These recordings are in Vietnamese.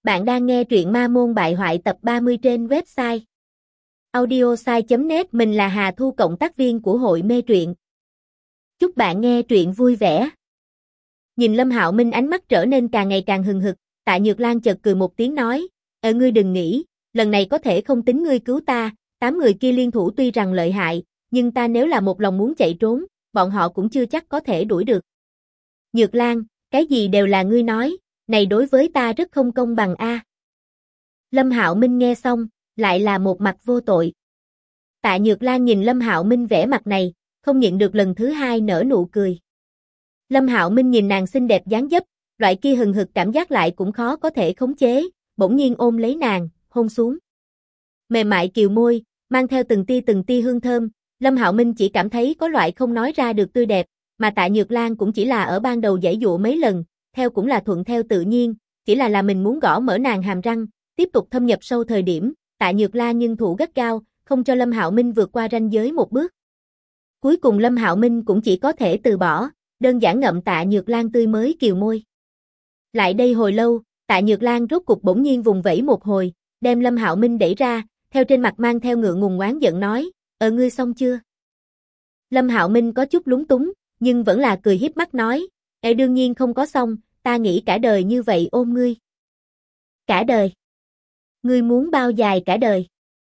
Bạn đang nghe truyện Ma Môn Bại Hoại tập 30 trên website audiosai.net. Mình là Hà Thu, cộng tác viên của hội mê truyện. Chúc bạn nghe truyện vui vẻ. Nhìn Lâm Hạo Minh ánh mắt trở nên càng ngày càng hừng hực, Tạ Nhược Lan chợt cười một tiếng nói, ngươi đừng nghĩ, lần này có thể không tính ngươi cứu ta, 8 người kia liên thủ tuy rằng lợi hại, nhưng ta nếu là một lòng muốn chạy trốn, bọn họ cũng chưa chắc có thể đuổi được. Nhược Lan, cái gì đều là ngươi nói, này đối với ta rất không công bằng a. Lâm Hạo Minh nghe xong, lại là một mặt vô tội. Tạ Nhược Lan nhìn Lâm Hạo Minh vẻ mặt này, không nhịn được lần thứ hai nở nụ cười. Lâm Hạo Minh nhìn nàng xinh đẹp dáng dấp, loại kia hừng hực cảm giác lại cũng khó có thể khống chế, bỗng nhiên ôm lấy nàng, hôn xuống. Mềm mại kiều môi, mang theo từng tia hương thơm, Lâm Hạo Minh chỉ cảm thấy có loại không nói ra được tươi đẹp, mà Tạ Nhược Lan cũng chỉ là ở ban đầu giãy dụa mấy lần, theo cũng là thuận theo tự nhiên, chỉ là mình muốn gõ mở nàng hàm răng, tiếp tục thâm nhập sâu thời điểm, Tạ Nhược Lan nhưng thủ gắt gao, không cho Lâm Hạo Minh vượt qua ranh giới một bước. Cuối cùng Lâm Hạo Minh cũng chỉ có thể từ bỏ, đơn giản ngậm Tạ Nhược Lan tươi mới kiều môi. Lại đây hồi lâu, Tạ Nhược Lan rốt cục bỗng nhiên vùng vẫy một hồi, đem Lâm Hạo Minh đẩy ra, theo trên mặt mang theo ngượng ngùng oán giận nói, ngươi xong chưa? Lâm Hạo Minh có chút lúng túng, nhưng vẫn là cười hiếp mắt nói, đương nhiên không có xong, ta nghĩ cả đời như vậy ôm ngươi. Cả đời? Ngươi muốn bao dài cả đời?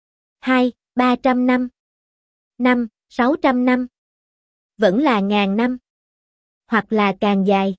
200-300 năm? 500-600 năm? Vẫn là ngàn năm? Hoặc là càng dài?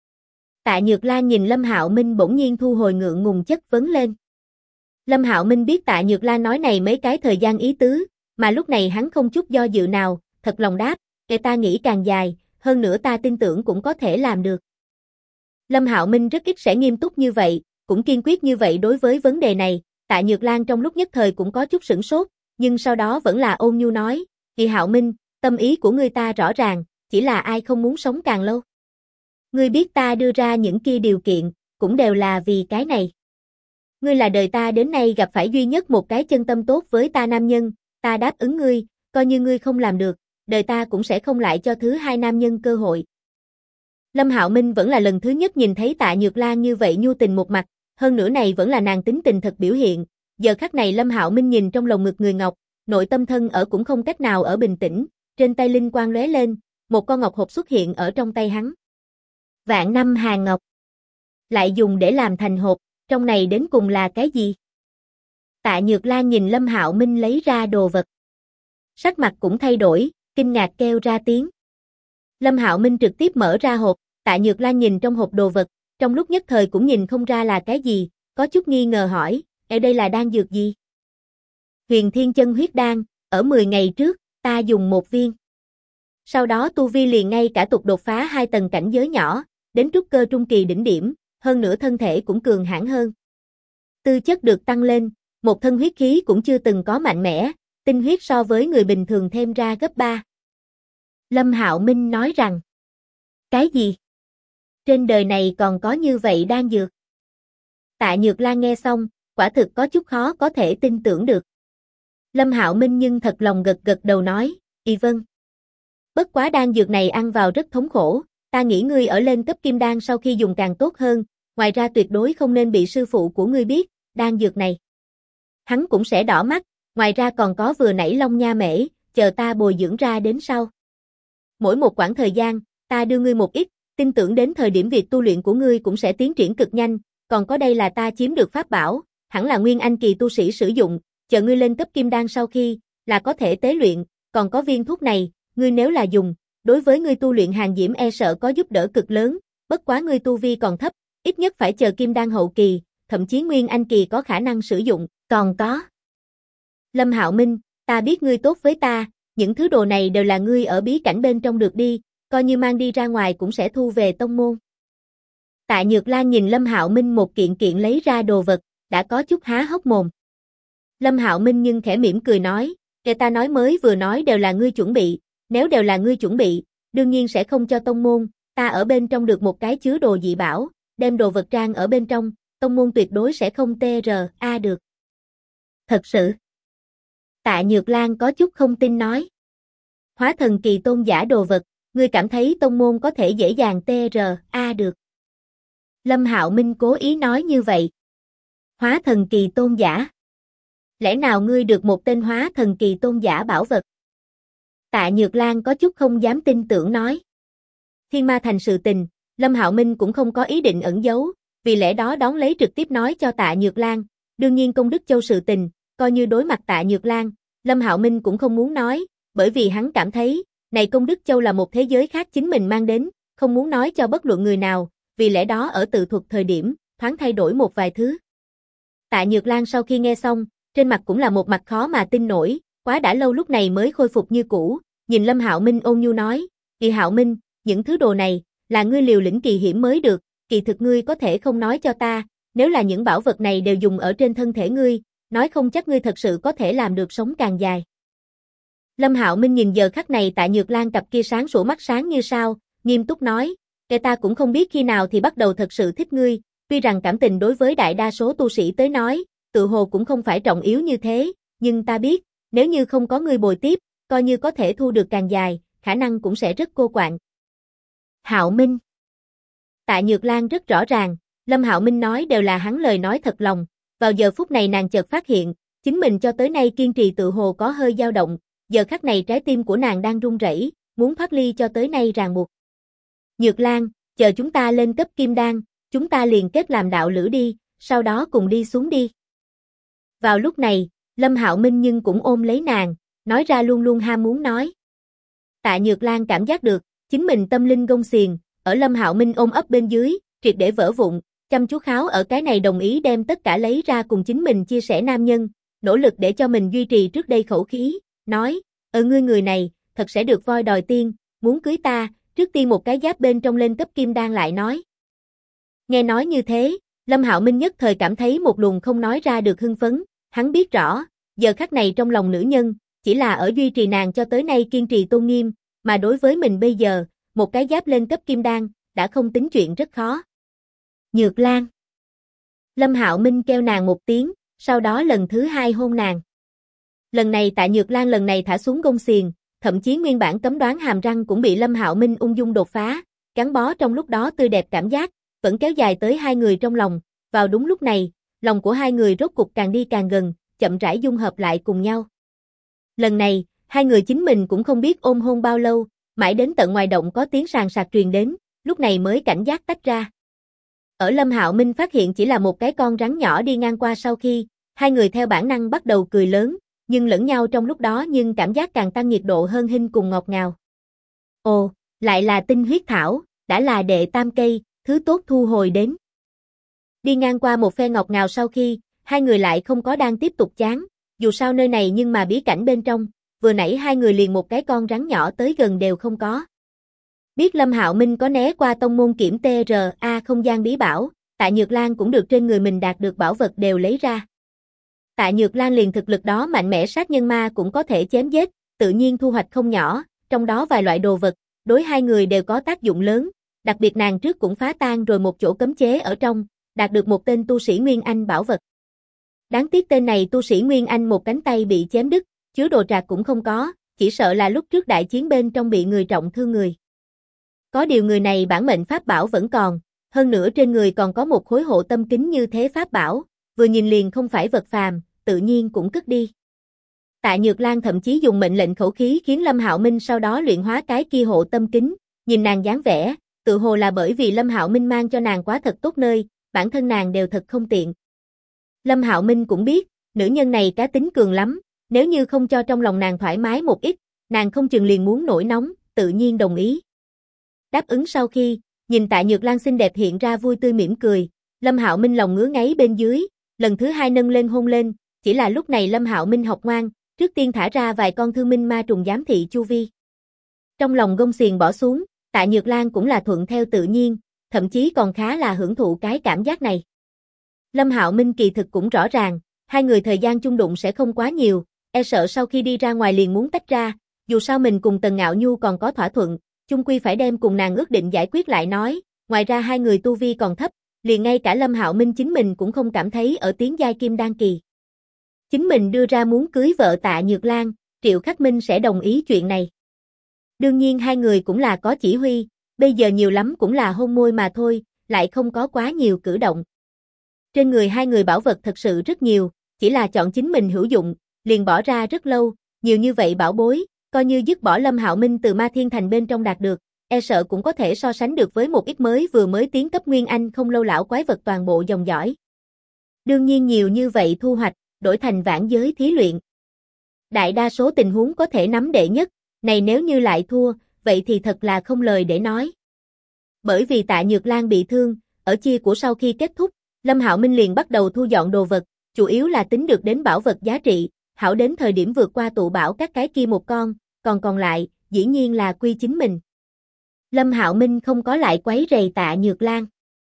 Tạ Nhược Lan nhìn Lâm Hạo Minh bỗng nhiên thu hồi ngượng ngùng chất vấn lên. Lâm Hạo Minh biết Tạ Nhược Lan nói này mấy cái thời gian ý tứ, mà lúc này hắn không chút do dự nào, thật lòng đáp, ta nghĩ càng dài, hơn nữa ta tin tưởng cũng có thể làm được. Lâm Hạo Minh rất ít sẽ nghiêm túc như vậy, cũng kiên quyết như vậy đối với vấn đề này, Tạ Nhược Lan trong lúc nhất thời cũng có chút sửng sốt, nhưng sau đó vẫn là ôn nhu nói, Hạo Minh, tâm ý của ngươi ta rõ ràng, chỉ là ai không muốn sống càng lâu. Ngươi biết ta đưa ra những kia điều kiện, cũng đều là vì cái này. Ngươi là đời ta đến nay gặp phải duy nhất một cái chân tâm tốt với ta nam nhân, ta đáp ứng ngươi, coi như ngươi không làm được, đời ta cũng sẽ không lại cho thứ hai nam nhân cơ hội. Lâm Hạo Minh vẫn là lần thứ nhất nhìn thấy Tạ Nhược Lan như vậy nhu tình một mặt, hơn nữa này vẫn là nàng tính tình thật biểu hiện. Giờ khắc này Lâm Hạo Minh nhìn trong lồng ngực người ngọc, nội tâm thân ở cũng không cách nào ở bình tĩnh, trên tay linh quang lóe lên, một con ngọc hộp xuất hiện ở trong tay hắn. Vạn năm hàng ngọc, lại dùng để làm thành hộp, trong này đến cùng là cái gì? Tạ Nhược Lan nhìn Lâm Hạo Minh lấy ra đồ vật, sắc mặt cũng thay đổi, kinh ngạc kêu ra tiếng. Lâm Hạo Minh trực tiếp mở ra hộp, Tạ Nhược Lan nhìn trong hộp đồ vật, trong lúc nhất thời cũng nhìn không ra là cái gì, có chút nghi ngờ hỏi, đây là đan dược gì? Huyền Thiên Chân Huyết Đan, ở 10 ngày trước, ta dùng một viên. Sau đó tu vi liền ngay cả tục đột phá 2 tầng cảnh giới nhỏ, đến trúc cơ trung kỳ đỉnh điểm, hơn nữa thân thể cũng cường hãn hơn. Tư chất được tăng lên, một thân huyết khí cũng chưa từng có mạnh mẽ, tinh huyết so với người bình thường thêm ra gấp 3. Lâm Hạo Minh nói rằng, cái gì? Trên đời này còn có như vậy đan dược? Tạ Nhược Lan nghe xong, quả thực có chút khó có thể tin tưởng được. Lâm Hạo Minh nhưng thật lòng gật gật đầu nói, vâng. Bất quá đan dược này ăn vào rất thống khổ, ta nghĩ ngươi ở lên cấp kim đan sau khi dùng càng tốt hơn, ngoài ra tuyệt đối không nên bị sư phụ của ngươi biết, đan dược này. Hắn cũng sẽ đỏ mắt, ngoài ra còn có vừa nãy long nha mễ, chờ ta bồi dưỡng ra đến sau. Mỗi một quãng thời gian, ta đưa ngươi một ít, tin tưởng đến thời điểm việc tu luyện của ngươi cũng sẽ tiến triển cực nhanh, còn có đây là ta chiếm được pháp bảo, hẳn là nguyên anh kỳ tu sĩ sử dụng, chờ ngươi lên cấp kim đan sau khi, là có thể tế luyện, còn có viên thuốc này, ngươi nếu là dùng, đối với ngươi tu luyện hàng diễm e sợ có giúp đỡ cực lớn, bất quá ngươi tu vi còn thấp, ít nhất phải chờ kim đan hậu kỳ, thậm chí nguyên anh kỳ có khả năng sử dụng, còn có. Lâm Hạo Minh, ta biết ngươi tốt với ta, những thứ đồ này đều là ngươi ở bí cảnh bên trong được đi, coi như mang đi ra ngoài cũng sẽ thu về tông môn. Tạ Nhược Lan nhìn Lâm Hạo Minh một kiện kiện lấy ra đồ vật, đã có chút há hốc mồm. Lâm Hạo Minh nhưng khẽ mỉm cười nói, ta nói mới vừa nói đều là ngươi chuẩn bị, nếu đều là ngươi chuẩn bị, đương nhiên sẽ không cho tông môn, ta ở bên trong được một cái chứa đồ dị bảo, đem đồ vật trang ở bên trong, tông môn tuyệt đối sẽ không TRA được. Thật sự? Tạ Nhược Lan có chút không tin nói. Hóa thần kỳ tôn giả đồ vật, ngươi cảm thấy tông môn có thể dễ dàng TRA được? Lâm Hạo Minh cố ý nói như vậy. Hóa thần kỳ tôn giả. Lẽ nào ngươi được một tên hóa thần kỳ tôn giả bảo vật? Tạ Nhược Lan có chút không dám tin tưởng nói. Thiên Ma Thành sự tình, Lâm Hạo Minh cũng không có ý định ẩn giấu, vì lẽ đó đón lấy trực tiếp nói cho Tạ Nhược Lan, đương nhiên Công Đức Châu sự tình, coi như đối mặt Tạ Nhược Lan, Lâm Hạo Minh cũng không muốn nói, bởi vì hắn cảm thấy, này Công Đức Châu là một thế giới khác chính mình mang đến, không muốn nói cho bất luận người nào, vì lẽ đó ở tự thuật thời điểm, thoáng thay đổi một vài thứ. Tạ Nhược Lan sau khi nghe xong, trên mặt cũng là một mặt khó mà tin nổi, quá đã lâu lúc này mới khôi phục như cũ, nhìn Lâm Hạo Minh ôn nhu nói, Kỳ Hạo Minh, những thứ đồ này, là ngươi liều lĩnh kỳ hiểm mới được, kỳ thực ngươi có thể không nói cho ta, nếu là những bảo vật này đều dùng ở trên thân thể ngươi, nói không chắc ngươi thật sự có thể làm được sống càng dài. Lâm Hạo Minh nhìn giờ khắc này Tạ Nhược Lan cặp kia sáng sủa mắt sáng như sao, nghiêm túc nói, kẻ ta cũng không biết khi nào thì bắt đầu thật sự thích ngươi, tuy rằng cảm tình đối với đại đa số tu sĩ tới nói, tự hồ cũng không phải trọng yếu như thế, nhưng ta biết, nếu như không có ngươi bồi tiếp, coi như có thể thu được càng dài, khả năng cũng sẽ rất cô quạnh. Hạo Minh. Tạ Nhược Lan rất rõ ràng, Lâm Hạo Minh nói đều là hắn lời nói thật lòng, vào giờ phút này nàng chợt phát hiện, chính mình cho tới nay kiên trì tự hồ có hơi dao động, giờ khắc này trái tim của nàng đang run rẩy, muốn thoát ly cho tới nay ràng buộc. Nhược Lan, chờ chúng ta lên cấp kim đan, chúng ta liền kết làm đạo lữ đi, sau đó cùng đi xuống đi. Vào lúc này, Lâm Hạo Minh nhưng cũng ôm lấy nàng, nói ra luôn luôn ham muốn nói. Tạ Nhược Lan cảm giác được, chính mình tâm linh gông xiềng, ở Lâm Hạo Minh ôm ấp bên dưới, triệt để vỡ vụn, chăm chú kháo ở cái này đồng ý đem tất cả lấy ra cùng chính mình chia sẻ nam nhân, nỗ lực để cho mình duy trì trước đây khẩu khí, nói, ngươi người này, thật sẽ được voi đòi tiên, muốn cưới ta, trước tiên một cái giáp bên trong lên cấp kim đan lại nói. Nghe nói như thế, Lâm Hạo Minh nhất thời cảm thấy một luồng không nói ra được hưng phấn, hắn biết rõ, giờ khắc này trong lòng nữ nhân, chỉ là ở duy trì nàng cho tới nay kiên trì tôn nghiêm, mà đối với mình bây giờ, một cái giáp lên cấp kim đan, đã không tính chuyện rất khó. Nhược Lan. Lâm Hạo Minh kêu nàng một tiếng, sau đó lần thứ hai hôn nàng. Lần này Tạ Nhược Lan lần này thả xuống gông xiềng, thậm chí nguyên bản cấm đoán hàm răng cũng bị Lâm Hạo Minh ung dung đột phá, gắn bó trong lúc đó tươi đẹp cảm giác, vẫn kéo dài tới hai người trong lòng, vào đúng lúc này, lòng của hai người rốt cục càng đi càng gần, chậm rãi dung hợp lại cùng nhau. Lần này, hai người chính mình cũng không biết ôm hôn bao lâu, mãi đến tận ngoài động có tiếng sàn sạc truyền đến, lúc này mới cảnh giác tách ra. Ở Lâm Hạo Minh phát hiện chỉ là một cái con rắn nhỏ đi ngang qua sau khi, hai người theo bản năng bắt đầu cười lớn, nhưng lẫn nhau trong lúc đó nhưng cảm giác càng tăng nhiệt độ hơn hinh cùng ngọt ngào. Ồ, lại là tinh huyết thảo, đã là đệ tam cây, thứ tốt thu hồi đến. Đi ngang qua một phe ngọt ngào sau khi, hai người lại không có đang tiếp tục chán, dù sao nơi này nhưng mà bí cảnh bên trong, vừa nãy hai người liền một cái con rắn nhỏ tới gần đều không có. Biết Lâm Hạo Minh có né qua tông môn kiểm TRA không gian bí bảo, Tạ Nhược Lan cũng được trên người mình đạt được bảo vật đều lấy ra. Tạ Nhược Lan liền thực lực đó mạnh mẽ sát nhân ma cũng có thể chém giết, tự nhiên thu hoạch không nhỏ, trong đó vài loại đồ vật, đối hai người đều có tác dụng lớn, đặc biệt nàng trước cũng phá tan rồi một chỗ cấm chế ở trong, đạt được một tên tu sĩ Nguyên Anh bảo vật. Đáng tiếc tên này tu sĩ Nguyên Anh một cánh tay bị chém đứt, chứa đồ trạc cũng không có, chỉ sợ là lúc trước đại chiến bên trong bị người trọng thương người. Có điều người này bản mệnh pháp bảo vẫn còn, hơn nữa trên người còn có một khối hộ tâm kính như thế pháp bảo, vừa nhìn liền không phải vật phàm, tự nhiên cũng cất đi. Tạ Nhược Lan thậm chí dùng mệnh lệnh khẩu khí khiến Lâm Hạo Minh sau đó luyện hóa cái kia hộ tâm kính, nhìn nàng dáng vẻ, tự hồ là bởi vì Lâm Hạo Minh mang cho nàng quá thật tốt nơi, bản thân nàng đều thật không tiện. Lâm Hạo Minh cũng biết, nữ nhân này cá tính cường lắm, nếu như không cho trong lòng nàng thoải mái một ít, nàng không chừng liền muốn nổi nóng, tự nhiên đồng ý. Đáp ứng sau khi, nhìn Tạ Nhược Lan xinh đẹp hiện ra vui tươi mỉm cười, Lâm Hạo Minh lòng ngứa ngáy bên dưới, lần thứ hai nâng lên hôn lên, chỉ là lúc này Lâm Hạo Minh học ngoan, trước tiên thả ra vài con thương minh ma trùng giám thị chu vi. Trong lòng gông xiềng bỏ xuống, Tạ Nhược Lan cũng là thuận theo tự nhiên, thậm chí còn khá là hưởng thụ cái cảm giác này. Lâm Hạo Minh kỳ thực cũng rõ ràng, hai người thời gian chung đụng sẽ không quá nhiều, e sợ sau khi đi ra ngoài liền muốn tách ra, dù sao mình cùng Tần Ngạo Nhu còn có thỏa thuận, chung quy phải đem cùng nàng ước định giải quyết lại nói, ngoài ra hai người tu vi còn thấp, liền ngay cả Lâm Hạo Minh chính mình cũng không cảm thấy ở tiến giai kim đan kỳ. Chính mình đưa ra muốn cưới vợ Tạ Nhược Lan, Triệu Khắc Minh sẽ đồng ý chuyện này. Đương nhiên hai người cũng là có chỉ huy, bây giờ nhiều lắm cũng là hôn môi mà thôi, lại không có quá nhiều cử động. Trên người hai người bảo vật thật sự rất nhiều, chỉ là chọn chính mình hữu dụng, liền bỏ ra rất lâu, nhiều như vậy bảo bối, coi như dứt bỏ Lâm Hạo Minh từ Ma Thiên Thành bên trong đạt được, e sợ cũng có thể so sánh được với một ít vừa mới tiến cấp Nguyên Anh không lâu lão quái vật toàn bộ dòng dõi. Đương nhiên nhiều như vậy thu hoạch, đổi thành vãn giới thí luyện. Đại đa số tình huống có thể nắm đệ nhất, này nếu như lại thua, vậy thì thật là không lời để nói. Bởi vì Tạ Nhược Lan bị thương, ở chia của sau khi kết thúc, Lâm Hạo Minh liền bắt đầu thu dọn đồ vật, chủ yếu là tính được đến bảo vật giá trị, hảo đến thời điểm vượt qua tụ bảo các cái kia một con, còn lại, dĩ nhiên là quy chính mình. Lâm Hạo Minh không có lại quấy rầy Tạ Nhược Lan.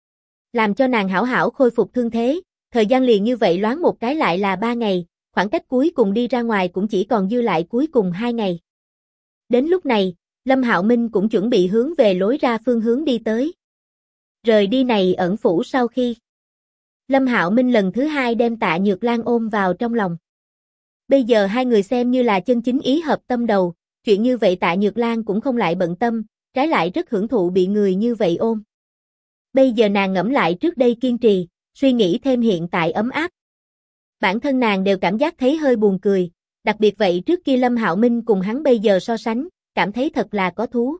Làm cho nàng hảo hảo khôi phục thương thế, thời gian liền như vậy loáng một cái lại là 3 ngày, khoảng cách cuối cùng đi ra ngoài cũng chỉ còn dư lại cuối cùng 2 ngày. Đến lúc này, Lâm Hạo Minh cũng chuẩn bị hướng về lối ra phương hướng đi tới. Rời đi này ẩn phủ sau khi, Lâm Hạo Minh lần thứ 2 đem Tạ Nhược Lan ôm vào trong lòng. Bây giờ hai người xem như là chân chính ý hợp tâm đầu, chuyện như vậy Tạ Nhược Lan cũng không lại bận tâm, trái lại rất hưởng thụ bị người như vậy ôm. Bây giờ nàng ngẫm lại trước đây kiên trì, suy nghĩ thêm hiện tại ấm áp. Bản thân nàng đều cảm giác thấy hơi buồn cười, đặc biệt vậy trước kia Lâm Hạo Minh cùng hắn bây giờ so sánh, cảm thấy thật là có thú.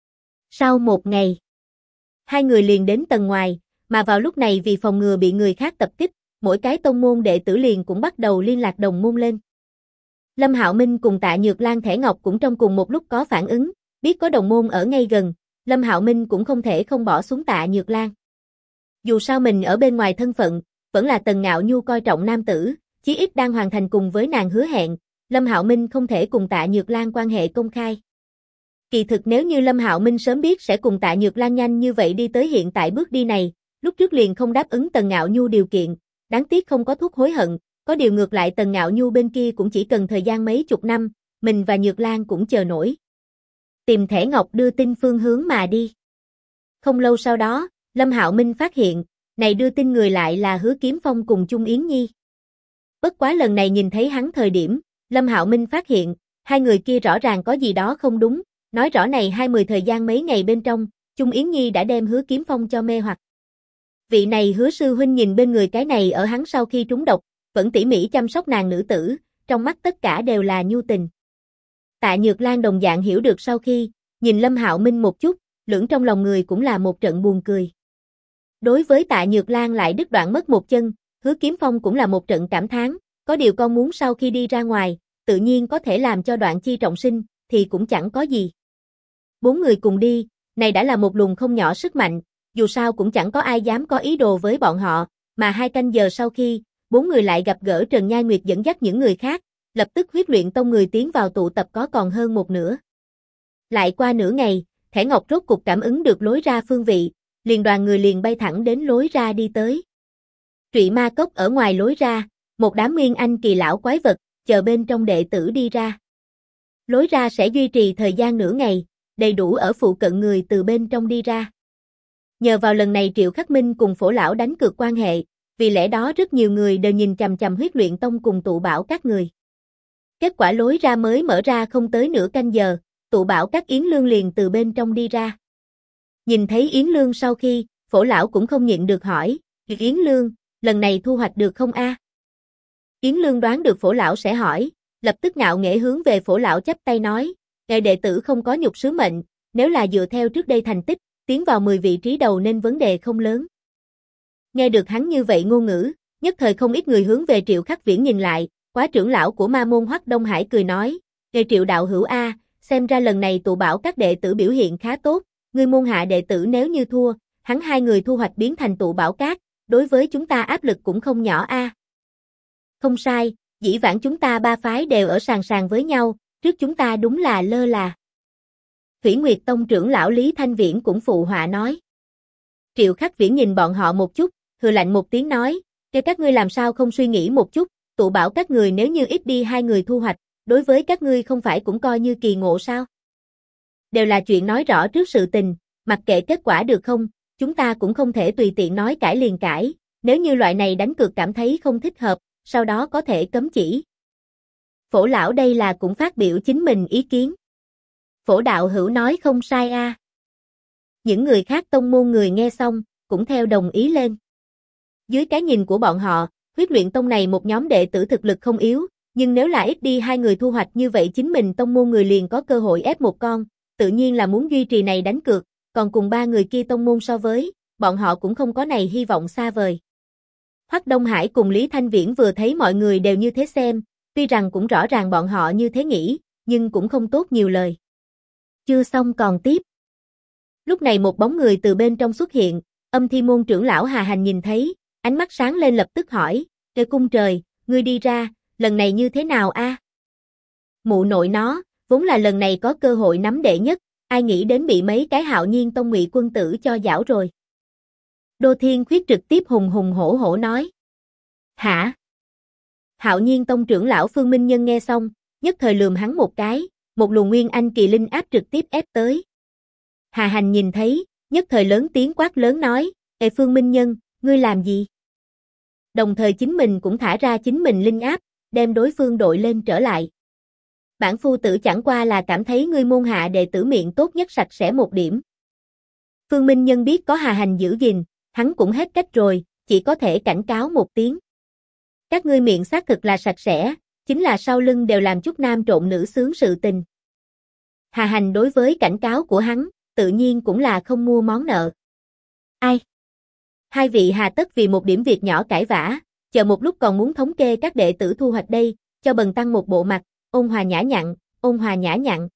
Sau một ngày, hai người liền đến tầng ngoài, mà vào lúc này vì phòng ngừa bị người khác tập kích, mỗi cái tông môn đệ tử liền cũng bắt đầu liên lạc đồng môn lên. Lâm Hạo Minh cùng Tạ Nhược Lan thẻ ngọc cũng trong cùng một lúc có phản ứng, biết có đồng môn ở ngay gần, Lâm Hạo Minh cũng không thể không bỏ xuống Tạ Nhược Lan. Dù sao mình ở bên ngoài thân phận, vẫn là Tần Ngạo Nhu coi trọng nam tử, chí ít đang hoàn thành cùng với nàng hứa hẹn, Lâm Hạo Minh không thể cùng Tạ Nhược Lan quan hệ công khai. Kỳ thực nếu như Lâm Hạo Minh sớm biết sẽ cùng Tạ Nhược Lan nhanh như vậy đi tới hiện tại bước đi này, lúc trước liền không đáp ứng Tần Ngạo Nhu điều kiện, đáng tiếc không có thuốc hối hận, có điều ngược lại Tần Ngạo Nhu bên kia cũng chỉ cần thời gian mấy chục năm, mình và Nhược Lan cũng chờ nổi. Tìm thẻ ngọc đưa tin phương hướng mà đi. Không lâu sau đó, Lâm Hạo Minh phát hiện, này đưa tin người lại là Hứa Kiếm Phong cùng Chung Yến Nhi. Bất quá lần này nhìn thấy hắn thời điểm, Lâm Hạo Minh phát hiện, hai người kia rõ ràng có gì đó không đúng, nói rõ này 20 thời gian mấy ngày bên trong, Chung Yến Nhi đã đem Hứa Kiếm Phong cho mê hoặc. Vị này Hứa sư huynh nhìn bên người cái này ở hắn sau khi trúng độc, vẫn tỉ mỉ chăm sóc nàng nữ tử, trong mắt tất cả đều là nhu tình. Tạ Nhược Lan đồng dạng hiểu được sau khi, nhìn Lâm Hạo Minh một chút, lưỡng trong lòng người cũng là một trận buồn cười. Đối với Tạ Nhược Lan lại đứt đoạn mất một chân, Hứa Kiếm Phong cũng là một trận cảm thán, có điều con muốn sau khi đi ra ngoài, tự nhiên có thể làm cho đoạn chi trọng sinh, thì cũng chẳng có gì. 4 người cùng đi, này đã là một luồng không nhỏ sức mạnh, dù sao cũng chẳng có ai dám có ý đồ với bọn họ, mà 2 canh giờ sau khi, 4 người lại gặp gỡ Trần Nhai Nguyệt dẫn dắt những người khác, lập tức huyết luyện tông người tiến vào tụ tập có còn hơn một nửa. Lại qua nửa ngày, thẻ ngọc rốt cục cảm ứng được lối ra phương vị, liền đoàn người liền bay thẳng đến lối ra đi tới. Trụy Ma Cốc ở ngoài lối ra, một đám nguyên anh kỳ lão quái vật, chờ bên trong đệ tử đi ra. Lối ra sẽ duy trì thời gian nửa ngày, đầy đủ ở phụ cận người từ bên trong đi ra. Nhờ vào lần này Triệu Khắc Minh cùng Phổ lão đánh cược quan hệ, vì lẽ đó rất nhiều người đều nhìn chằm chằm huyết luyện tông cùng tụ bảo các người. Kết quả lối ra mới mở ra không tới nửa canh giờ, tụ bảo các Yến Lương liền từ bên trong đi ra. Nhìn thấy Yến Lương sau khi, Phổ lão cũng không nhịn được hỏi, Yến Lương, lần này thu hoạch được không a? Yến Lương đoán được Phổ lão sẽ hỏi, lập tức ngạo nghễ hướng về Phổ lão chắp tay nói, ngài đệ tử không có nhục sứ mệnh, nếu là dựa theo trước đây thành tích, tiến vào 10 vị trí đầu nên vấn đề không lớn. Nghe được hắn như vậy ngôn ngữ, nhất thời không ít người hướng về Triệu Khắc Viễn nhìn lại, quá trưởng lão của ma môn Hoắc Đông Hải cười nói, nghe Triệu đạo hữu a, xem ra lần này tụ bảo các đệ tử biểu hiện khá tốt, ngươi môn hạ đệ tử nếu như thua, hắn 2 người thu hoạch biến thành tụ bảo các, đối với chúng ta áp lực cũng không nhỏ a. Không sai, dĩ vãng chúng ta 3 phái đều ở sàn sàn với nhau, trước chúng ta đúng là lơ là. Thủy Nguyệt Tông trưởng lão Lý Thanh Viễn cũng phụ họa nói. Triệu Khắc Viễn nhìn bọn họ một chút, hừ lạnh một tiếng nói, kêu các ngươi làm sao không suy nghĩ một chút, tụ bảo các người nếu như ít đi 2 người thu hoạch, đối với các ngươi không phải cũng coi như kỳ ngộ sao? Đều là chuyện nói rõ trước sự tình, mặc kệ kết quả được không, chúng ta cũng không thể tùy tiện nói cãi liền cãi, nếu như loại này đánh cược cảm thấy không thích hợp, sau đó có thể cấm chỉ. Phổ lão đây là cũng phát biểu chính mình ý kiến. Phổ đạo hữu nói không sai a. Những người khác tông môn người nghe xong, cũng theo đồng ý lên. Dưới cái nhìn của bọn họ, huyết luyện tông này một nhóm đệ tử thực lực không yếu, nhưng nếu là ít đi hai người thu hoạch như vậy chính mình tông môn người liền có cơ hội ép một con, tự nhiên là muốn duy trì này đánh cược, còn cùng ba người kia tông môn so với, bọn họ cũng không có này hy vọng xa vời. Hoắc Đông Hải cùng Lý Thanh Viễn vừa thấy mọi người đều như thế xem, tuy rằng cũng rõ ràng bọn họ như thế nghĩ, nhưng cũng không tốt nhiều lời. Chưa xong còn tiếp. Lúc này một bóng người từ bên trong xuất hiện, Âm Thi môn trưởng lão Hà Hành nhìn thấy, ánh mắt sáng lên lập tức hỏi, "Trời cung trời, ngươi đi ra, lần này như thế nào a?" Mụ nội nó, vốn là lần này có cơ hội nắm đệ nhất, ai nghĩ đến bị mấy cái Hạo Nhiên tông ngụy quân tử cho giảo rồi. Đô Thiên Khuyết trực tiếp hùng hùng hổ hổ nói. Hả? Hạo Nhiên tông trưởng lão Phương Minh Nhân nghe xong, nhất thời lườm hắn một cái, một luồng nguyên anh kỳ linh áp trực tiếp ép tới. Hà Hành nhìn thấy, nhất thời lớn tiếng quát lớn nói, "Ê Phương Minh Nhân, ngươi làm gì?" Đồng thời chính mình cũng thả ra chính mình linh áp, đem đối phương đội lên trở lại. Bản phu tử chẳng qua là cảm thấy ngươi môn hạ đệ tử miệng tốt nhất sạch sẽ một điểm. Phương Minh Nhân biết có Hà Hành giữ gìn, hắn cũng hết cách rồi, chỉ có thể cảnh cáo một tiếng. Các ngươi miệng xác thực là sạch sẽ, chính là sau lưng đều làm chút nam trộn nữ xướng sự tình. Hà Hành đối với cảnh cáo của hắn, tự nhiên cũng là không mua món nợ. Ai? Hai vị hà tất vì một điểm việc nhỏ cãi vã, chờ một lúc còn muốn thống kê các đệ tử thu hoạch đây, cho Bần tăng một bộ mặt, ôn hòa nhã nhặn, ôn hòa nhã nhặn.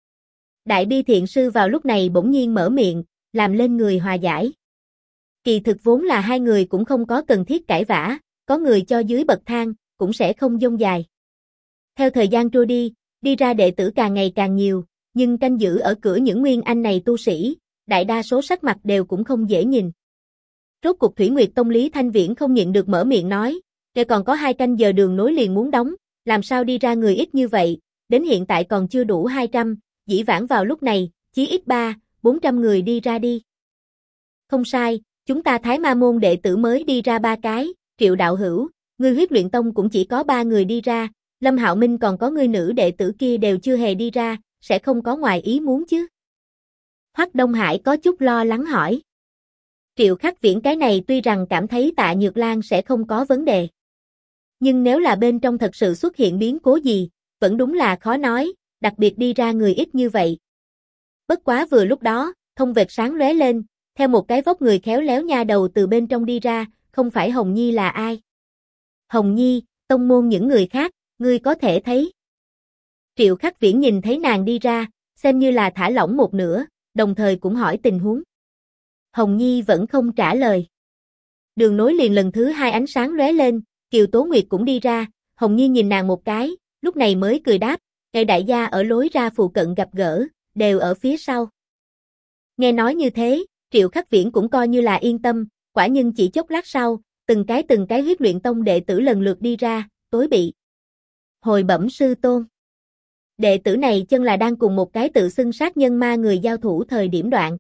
Đại bi thiện sư vào lúc này bỗng nhiên mở miệng, làm lên người hòa giải. Kỳ thực vốn là hai người cũng không có cần thiết cãi vã, có người cho dưới bậc thang, cũng sẽ không dông dài. Theo thời gian trôi đi ra đệ tử càng ngày càng nhiều, nhưng canh giữ ở cửa những nguyên anh này tu sĩ, đại đa số sắc mặt đều cũng không dễ nhìn. Rốt cục Thủy Nguyệt Tông Lý Thanh Viễn không nhịn được mở miệng nói, "Kể còn có 2 canh giờ đường nối liền muốn đóng, làm sao đi ra người ít như vậy, đến hiện tại còn chưa đủ 200, dĩ vãng vào lúc này, chí ít 400 người đi ra đi." Không sai, chúng ta Thái Ma môn đệ tử mới đi ra 3 cái, Triệu đạo hữu, ngươi Huyết Luyện Tông cũng chỉ có 3 người đi ra, Lâm Hạo Minh còn có ngươi nữ đệ tử kia đều chưa hề đi ra, sẽ không có ngoài ý muốn chứ? Hoắc Đông Hải có chút lo lắng hỏi. Triệu Khắc Viễn cái này tuy rằng cảm thấy Tạ Nhược Lan sẽ không có vấn đề. Nhưng nếu là bên trong thật sự xuất hiện biến cố gì, vẫn đúng là khó nói, đặc biệt đi ra người ít như vậy. Bất quá vừa lúc đó, thông vệt sáng lóe lên, theo một cái vóc người khéo léo nha đầu từ bên trong đi ra, không phải Hồng Nhi là ai? Hồng Nhi, tông môn những người khác, ngươi có thể thấy. Triệu Khắc Viễn nhìn thấy nàng đi ra, xem như là thả lỏng một nửa, đồng thời cũng hỏi tình huống. Hồng Nhi vẫn không trả lời. Đường nối liền lần thứ 2 ánh sáng lóe lên, Kiều Tố Nguyệt cũng đi ra, Hồng Nhi nhìn nàng một cái, lúc này mới cười đáp, "Ngài đại gia ở lối ra phụ cận gặp gỡ, đều ở phía sau." Nghe nói như thế, Triệu Khắc Viễn cũng coi như là yên tâm, quả nhưng chỉ chốc lát sau, từng cái Huyết Luyện Tông đệ tử lần lượt đi ra, tối bị. Hồi bẩm sư tôn. Đệ tử này chân là đang cùng một cái tự xưng sát nhân ma người giao thủ thời điểm đoạn.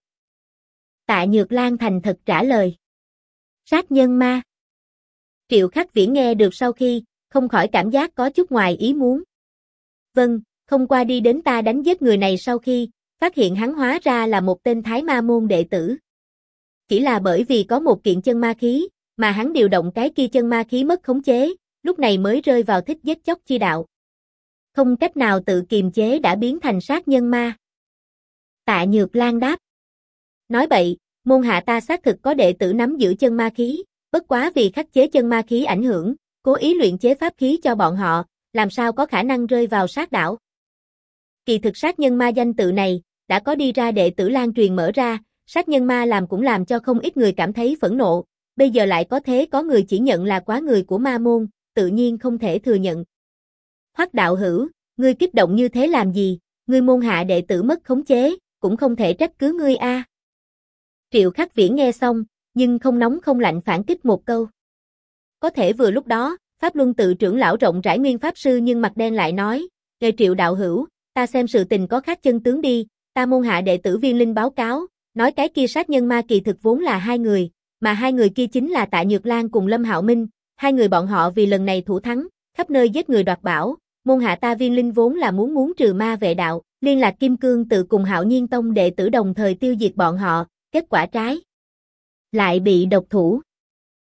Tạ Nhược Lan thành thật trả lời. Sát nhân ma. Triệu Khắc Viễn nghe được sau khi, không khỏi cảm giác có chút ngoài ý muốn. Vâng, không qua đi đến ta đánh giết người này sau khi, phát hiện hắn hóa ra là một tên Thái Ma môn đệ tử. Chỉ là bởi vì có một kiện chân ma khí, mà hắn điều động cái kia chân ma khí mất khống chế, lúc này mới rơi vào thích giết chóc chi đạo. Không cách nào tự kiềm chế đã biến thành sát nhân ma. Tạ Nhược Lan đáp. Nói bậy, môn hạ ta xác thực có đệ tử nắm giữ chân ma khí, bất quá vì khắc chế chân ma khí ảnh hưởng, cố ý luyện chế pháp khí cho bọn họ, làm sao có khả năng rơi vào sát đảo. Kỳ thực sát nhân ma danh tự này, đã có đi ra đệ tử lan truyền mở ra, sát nhân ma làm cũng làm cho không ít người cảm thấy phẫn nộ, bây giờ lại có thế có người chỉ nhận là quá người của ma môn, tự nhiên không thể thừa nhận. Hoắc đạo hữu, ngươi kích động như thế làm gì, ngươi môn hạ đệ tử mất khống chế, cũng không thể trách cứ ngươi a. Triệu Khắc Viễn nghe xong, nhưng không nóng không lạnh phản kích một câu. Có thể vừa lúc đó, Pháp Luân tự trưởng lão rộng rãi Nguyên Pháp Sư nhưng mặt đen lại nói, "Nghe Triệu đạo hữu, ta xem sự tình có khác chân tướng đi, ta môn hạ đệ tử Viên Linh báo cáo, nói cái kia sát nhân ma kỳ thực vốn là 2 người, mà 2 người kia chính là Tạ Nhược Lan cùng Lâm Hạo Minh, 2 người bọn họ vì lần này thủ thắng, khắp nơi giết người đoạt bảo, môn hạ ta Viên Linh vốn là muốn trừ ma vệ đạo, liên lạc Kim Cương tự cùng Hạo Nhiên Tông đệ tử đồng thời tiêu diệt bọn họ, kết quả trái lại bị độc thủ."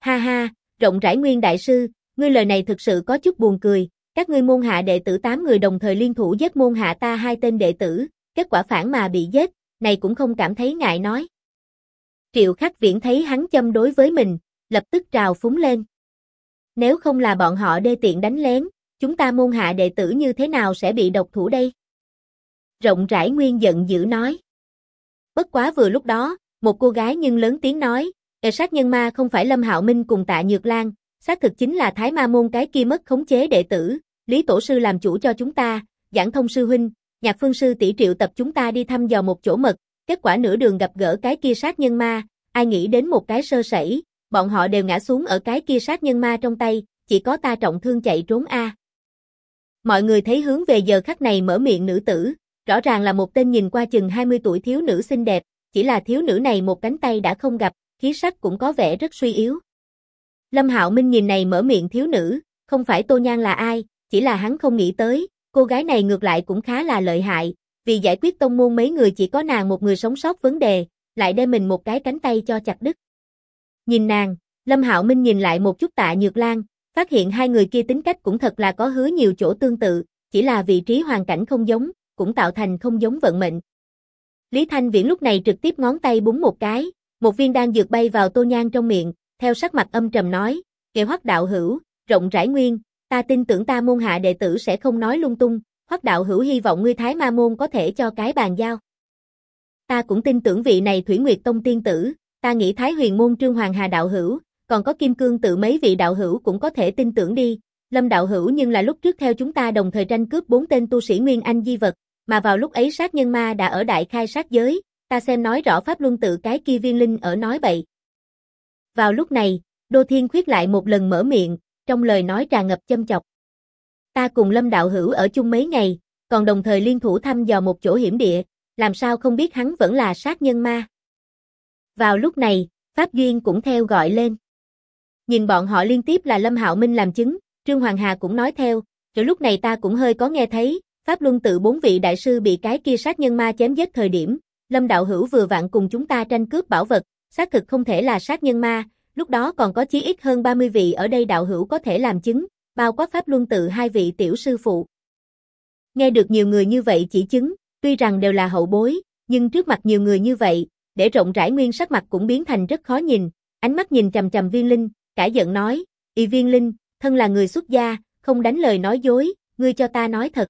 Ha ha, Rộng Rãi Nguyên đại sư, ngươi lời này thực sự có chút buồn cười, các ngươi môn hạ đệ tử 8 người đồng thời liên thủ giết môn hạ ta 2 tên đệ tử, kết quả phản mà bị giết, này cũng không cảm thấy ngại nói. Triệu Khắc Viễn thấy hắn châm đối với mình, lập tức trào phúng lên. Nếu không là bọn họ đê tiện đánh lén, chúng ta môn hạ đệ tử như thế nào sẽ bị độc thủ đây? Rộng Rãi Nguyên giận dữ nói. Bất quá vừa lúc đó, một cô gái nhưng lớn tiếng nói, sát nhân ma không phải Lâm Hạo Minh cùng Tạ Nhược Lan, xác thực chính là Thái Ma môn cái kia mất khống chế đệ tử, Lý tổ sư làm chủ cho chúng ta, Giảng Thông sư huynh, Nhạc Phương sư tỷ triệu tập chúng ta đi thăm dò một chỗ mật, kết quả nửa đường gặp gỡ cái kia sát nhân ma, ai nghĩ đến một cái sơ sẩy, bọn họ đều ngã xuống ở cái kia sát nhân ma trong tay, chỉ có ta trọng thương chạy trốn a. Mọi người thấy hướng về giờ khắc này mở miệng nữ tử, rõ ràng là một tên nhìn qua chừng 20 tuổi thiếu nữ xinh đẹp, chỉ là thiếu nữ này một cánh tay đã không gặp, khí sắc cũng có vẻ rất suy yếu. Lâm Hạo Minh nhìn này mở miệng thiếu nữ, không phải Tô Nhan là ai, chỉ là hắn không nghĩ tới, cô gái này ngược lại cũng khá là lợi hại, vì giải quyết tông môn mấy người chỉ có nàng một người sống sót vấn đề, lại đem mình một cái cánh tay cho chặt đứt. Nhìn nàng, Lâm Hạo Minh nhìn lại một chút Tạ Nhược Lan, phát hiện hai người kia tính cách cũng thật là có hứa nhiều chỗ tương tự, chỉ là vị trí hoàn cảnh không giống, cũng tạo thành không giống vận mệnh. Lý Thanh Viễn lúc này trực tiếp ngón tay búng một cái, một viên đan dược bay vào Tô Nhan trong miệng, theo sắc mặt âm trầm nói, kệ Hoắc đạo hữu, Rộng Rãi Nguyên, ta tin tưởng ta môn hạ đệ tử sẽ không nói lung tung, Hoắc đạo hữu hy vọng ngươi Thái Ma môn có thể cho cái bàn giao. Ta cũng tin tưởng vị này Thủy Nguyệt Tông tiên tử, ta nghĩ Thái Huyền môn Trương Hoàng Hà đạo hữu, còn có Kim Cương tự mấy vị đạo hữu cũng có thể tin tưởng đi, Lâm đạo hữu nhưng là lúc trước theo chúng ta đồng thời tranh cướp 4 tên tu sĩ Nguyên Anh di vật, mà vào lúc ấy sát nhân ma đã ở đại khai sát giới, ta xem nói rõ Pháp Luân tự cái kia viên linh ở nói bậy. Vào lúc này, Đô Thiên Khuyết lại một lần mở miệng, trong lời nói tràn ngập châm chọc. Ta cùng Lâm đạo hữu ở chung mấy ngày, còn đồng thời liên thủ thăm dò một chỗ hiểm địa, làm sao không biết hắn vẫn là sát nhân ma. Vào lúc này, Pháp Duyên cũng theo gọi lên. Nhìn bọn họ liên tiếp là Lâm Hạo Minh làm chứng, Trương Hoàng Hà cũng nói theo, rồi lúc này ta cũng hơi có nghe thấy, Pháp Luân tự 4 vị đại sư bị cái kia sát nhân ma chém giết thời điểm, Lâm đạo hữu vừa vặn cùng chúng ta tranh cướp bảo vật, xác thực không thể là sát nhân ma, lúc đó còn có chí ít hơn 30 vị ở đây đạo hữu có thể làm chứng, bao quát Pháp Luân tự 2 vị tiểu sư phụ. Nghe được nhiều người như vậy chỉ chứng, tuy rằng đều là hậu bối, nhưng trước mặt nhiều người như vậy, để Rộng Rãi Nguyên sắc mặt cũng biến thành rất khó nhìn, ánh mắt nhìn chằm chằm Viên Linh, cả giận nói, "Y Viên Linh, thân là người xuất gia, không đánh lời nói dối, ngươi cho ta nói thật."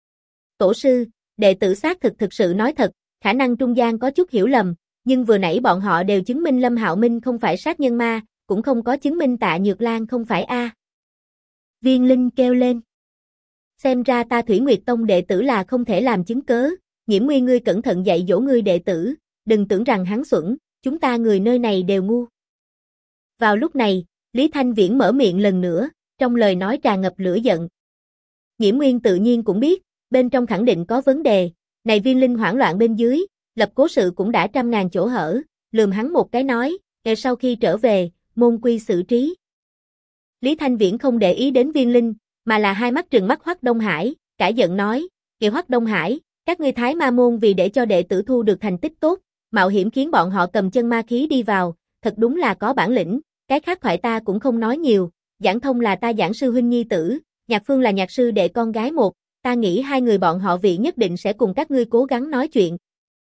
Tổ sư, đệ tử xác thực sự nói thật, khả năng trung gian có chút hiểu lầm, nhưng vừa nãy bọn họ đều chứng minh Lâm Hạo Minh không phải sát nhân ma, cũng không có chứng minh Tạ Nhược Lan không phải a. Viên Linh kêu lên. Xem ra ta Thủy Nguyệt Tông đệ tử là không thể làm chứng cớ, Nhiễm Nguy ngươi cẩn thận dạy dỗ ngươi đệ tử, đừng tưởng rằng hắn xuẩn, chúng ta người nơi này đều ngu. Vào lúc này, Lý Thanh Viễn mở miệng lần nữa, trong lời nói tràn ngập lửa giận. Nhiễm Nguyên tự nhiên cũng biết, bên trong khẳng định có vấn đề, này Viên Linh hoảng loạn bên dưới, lập cố sự cũng đã trăm ngàn chỗ hở, lườm hắn một cái nói, ngày sau khi trở về, môn quy xử trí. Lý Thanh Viễn không để ý đến Viên Linh, mà là hai mắt trừng mắt Hoắc Đông Hải, cả giận nói, kìa Hoắc Đông Hải, các ngươi Thái Ma môn vì để cho đệ tử thu được thành tích tốt, mạo hiểm khiến bọn họ cầm chân ma khí đi vào, thật đúng là có bản lĩnh, cái khác thoại ta cũng không nói nhiều, Giảng Thông là ta giảng sư huynh nhi tử, Nhạc Phương là nhạc sư đệ con gái một, ta nghĩ hai người bọn họ vị nhất định sẽ cùng các ngươi cố gắng nói chuyện.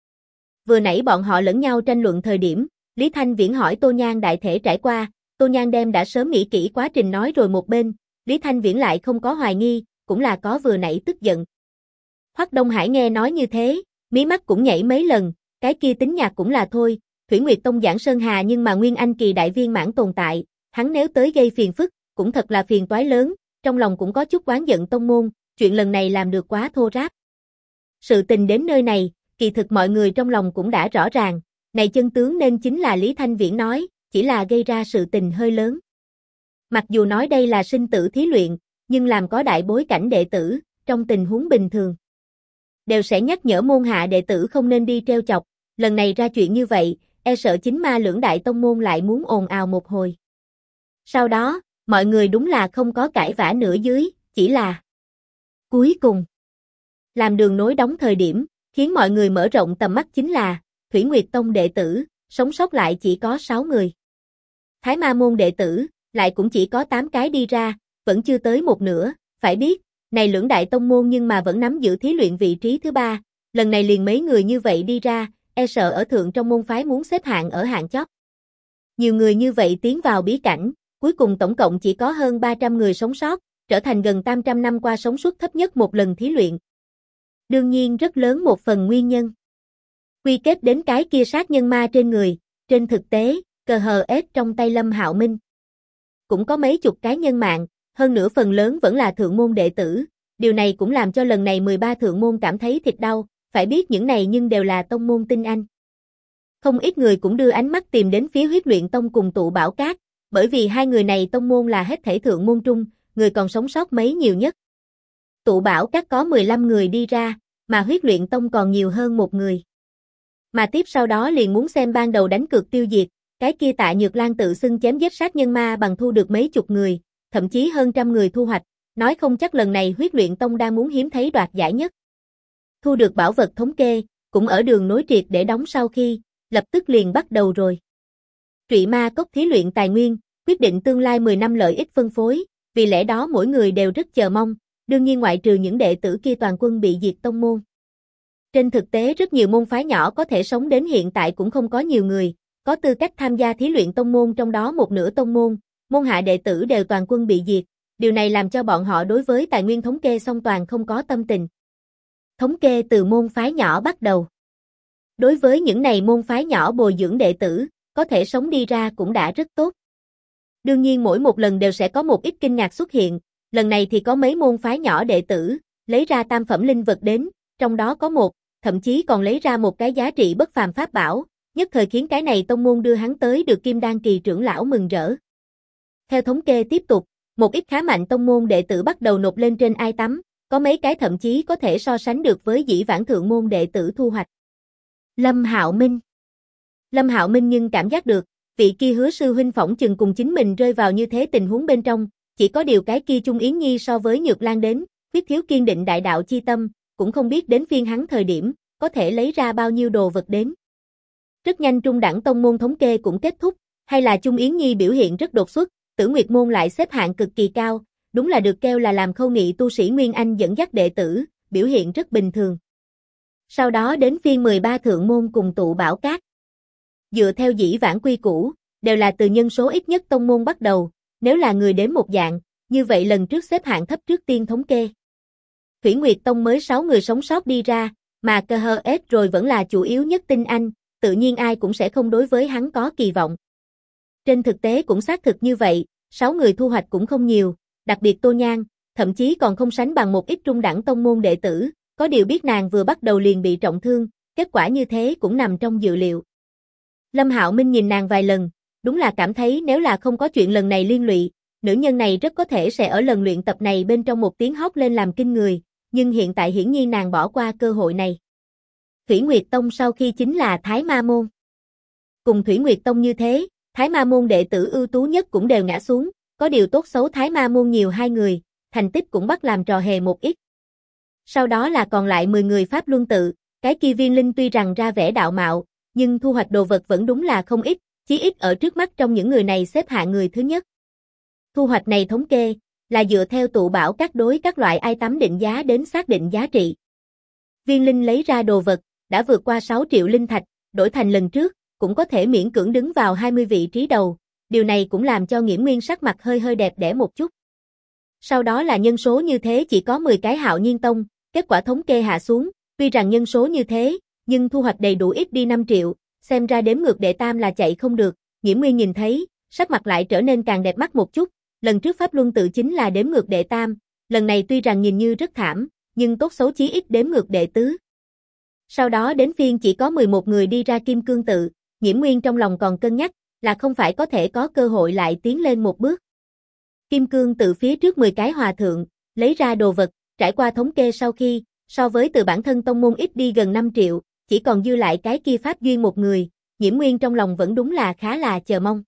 Vừa nãy bọn họ lẫn nhau tranh luận thời điểm, Lý Thanh Viễn hỏi Tô Nhan đại thể trải qua, Tô Nhan đem đã sớm nghĩ kỹ quá trình nói rồi một bên, Lý Thanh Viễn lại không có hoài nghi, cũng là có vừa nãy tức giận. Hoắc Đông Hải nghe nói như thế, mí mắt cũng nhảy mấy lần, cái kia tính nhạc cũng là thôi, Thủy Nguyệt Tông giảng Sơn Hà nhưng mà Nguyên Anh kỳ đại viên mãn tồn tại, hắn nếu tới gây phiền phức, cũng thật là phiền toái lớn, trong lòng cũng có chút oán giận tông môn, chuyện lần này làm được quá thô ráp. Sự tình đến nơi này, kỳ thực mọi người trong lòng cũng đã rõ ràng, này chân tướng nên chính là Lý Thanh Viễn nói, chỉ là gây ra sự tình hơi lớn. Mặc dù nói đây là sinh tử thí luyện, nhưng làm có đại bối cảnh đệ tử, trong tình huống bình thường, đều sẽ nhắc nhở môn hạ đệ tử không nên đi treo chọc, lần này ra chuyện như vậy, e sợ chính ma lưỡng đại tông môn lại muốn ồn ào một hồi. Sau đó, mọi người đúng là không có cãi vã nữa dưới, chỉ là cuối cùng, làm đường nối đóng thời điểm, khiến mọi người mở rộng tầm mắt chính là, Thủy Nguyệt Tông đệ tử, sống sót lại chỉ có 6 người. Thái Ma môn đệ tử, lại cũng chỉ có 8 cái đi ra, vẫn chưa tới một nửa, phải biết, này lưỡng đại tông môn nhưng mà vẫn nắm giữ thí luyện vị trí thứ 3, lần này liền mấy người như vậy đi ra, e sợ ở thượng trong môn phái muốn xếp hạng ở hạng chót. Nhiều người như vậy tiến vào bí cảnh, cuối cùng tổng cộng chỉ có hơn 300 người sống sót, trở thành gần 800 năm qua sống suất thấp nhất một lần thí luyện. Đương nhiên rất lớn một phần nguyên nhân quy kết đến cái kia sát nhân ma trên người, trên thực tế, CHS trong tay Lâm Hạo Minh cũng có mấy chục cái nhân mạng, hơn nữa phần lớn vẫn là thượng môn đệ tử, điều này cũng làm cho lần này 13 thượng môn cảm thấy thịt đau, phải biết những này nhưng đều là tông môn tinh anh. Không ít người cũng đưa ánh mắt tìm đến phía Huyết Luyện Tông cùng Tụ Bảo Các, bởi vì hai người này tông môn là hết thảy thượng môn trung, người còn sống sót mấy nhiều nhất. Tụ Bảo Các có 15 người đi ra, mà Huyết Luyện Tông còn nhiều hơn một người. Mà tiếp sau đó liền muốn xem ban đầu đánh cược tiêu diệt, cái kia Tạ Nhược Lan tự xưng chém giết sát nhân ma bằng thu được mấy chục người, thậm chí hơn trăm người thu hoạch, nói không chắc lần này Huyết Luyện Tông đang muốn hiếm thấy đoạt giải nhất. Thu được bảo vật thống kê, cũng ở đường nối triệt để đóng sau khi, lập tức liền bắt đầu rồi. Trụy Ma Cốc thí luyện tài nguyên, quyết định tương lai 10 năm lợi ích phân phối, vì lẽ đó mỗi người đều rất chờ mong, đương nhiên ngoại trừ những đệ tử kia toàn quân bị diệt tông môn. Trên thực tế rất nhiều môn phái nhỏ có thể sống đến hiện tại cũng không có nhiều người, có tư cách tham gia thí luyện tông môn trong đó một nửa tông môn, môn hạ đệ tử đều toàn quân bị diệt, điều này làm cho bọn họ đối với tài nguyên thống kê song toàn không có tâm tình. Thống kê từ môn phái nhỏ bắt đầu. Đối với những này môn phái nhỏ bồi dưỡng đệ tử, có thể sống đi ra cũng đã rất tốt. Đương nhiên mỗi một lần đều sẽ có một ít kinh ngạc xuất hiện, lần này thì có mấy môn phái nhỏ đệ tử, lấy ra tam phẩm linh vật đến, trong đó có một, thậm chí còn lấy ra một cái giá trị bất phàm pháp bảo, nhất thời khiến cái này tông môn đưa hắn tới được Kim Đan kỳ trưởng lão mừng rỡ. Theo thống kê tiếp tục, một ít khá mạnh tông môn đệ tử bắt đầu nộp lên trên ai tắm, có mấy cái thậm chí có thể so sánh được với dĩ vãng thượng môn đệ tử thu hoạch. Lâm Hạo Minh nhưng cảm giác được, vị kia Hứa sư huynh phỏng chừng cùng chính mình rơi vào như thế tình huống bên trong, chỉ có điều cái kia Trung Yến Nhi so với Nhược Lan đến, quyết thiếu kiên định đại đạo chi tâm, cũng không biết đến phiên hắn thời điểm, có thể lấy ra bao nhiêu đồ vật đến. Rất nhanh trung đẳng tông môn thống kê cũng kết thúc, hay là Trung Yến Nhi biểu hiện rất đột xuất, Tử Nguyệt môn lại xếp hạng cực kỳ cao, đúng là được kêu là làm khâu nghị tu sĩ Nguyên Anh dẫn dắt đệ tử, biểu hiện rất bình thường. Sau đó đến phiên 13 thượng môn cùng Tụ Bảo Các. Dựa theo dĩ vãng quy củ, đều là từ nhân số ít nhất tông môn bắt đầu, nếu là người đến một dạng, như vậy lần trước xếp hạng thấp trước tiên thống kê. Thủy Nguyệt Tông mới 6 người sống sót đi ra, mà CHS rồi vẫn là chủ yếu nhất tinh anh, tự nhiên ai cũng sẽ không đối với hắn có kỳ vọng. Trên thực tế cũng xác thực như vậy, 6 người thu hoạch cũng không nhiều, đặc biệt Tô Nhan, thậm chí còn không sánh bằng một ít trung đẳng tông môn đệ tử, có điều biết nàng vừa bắt đầu liền bị trọng thương, kết quả như thế cũng nằm trong dự liệu. Lâm Hạo Minh nhìn nàng vài lần, đúng là cảm thấy nếu là không có chuyện lần này liên lụy, nữ nhân này rất có thể sẽ ở lần luyện tập này bên trong một tiếng hót lên làm kinh người, nhưng hiện tại hiển nhiên nàng bỏ qua cơ hội này. Thủy Nguyệt Tông sau khi chính là Thái Ma môn. Cùng Thủy Nguyệt Tông như thế, Thái Ma môn đệ tử ưu tú nhất cũng đều ngã xuống, có điều tốt xấu Thái Ma môn nhiều 2 người, thành tích cũng bắt làm trò hề một ít. Sau đó là còn lại 10 người Pháp Luân tự, cái kia Viên Linh tuy rằng ra vẻ đạo mạo, nhưng thu hoạch đồ vật vẫn đúng là không ít, chí ít ở trước mắt trong những người này xếp hạng người thứ nhất. Thu hoạch này thống kê, là dựa theo Tụ Bảo Các đối các loại ai tắm định giá đến xác định giá trị. Viên Linh lấy ra đồ vật, đã vượt qua 6 triệu linh thạch, đổi thành lần trước, cũng có thể miễn cưỡng đứng vào 20 vị trí đầu, điều này cũng làm cho Nghiễm Nguyên sắc mặt hơi hơi đẹp đẽ một chút. Sau đó là nhân số như thế chỉ có 10 cái Hạo Nhiên Tông, kết quả thống kê hạ xuống, tuy rằng nhân số như thế, nhưng thu hoạch đầy đủ ít đi 5 triệu, xem ra đếm ngược đệ tam là chạy không được, Nghiễm Nguyên nhìn thấy, sắc mặt lại trở nên càng đẹp mắt một chút, lần trước Pháp Luân tự chính là đếm ngược đệ tam, lần này tuy rằng nhìn như rất thảm, nhưng tốt xấu chí ít đếm ngược đệ tứ. Sau đó đến phiên chỉ có 11 người đi ra Kim Cương tự, Nghiễm Nguyên trong lòng còn cân nhắc, là không phải có thể có cơ hội lại tiến lên một bước. Kim Cương tự phía trước 10 cái hòa thượng, lấy ra đồ vật, trải qua thống kê sau khi, so với từ bản thân tông môn ít đi gần 5 triệu, chỉ còn dư lại cái kia Pháp Duyên một người, Nghiễm Nguyên trong lòng vẫn đúng là khá là chờ mong.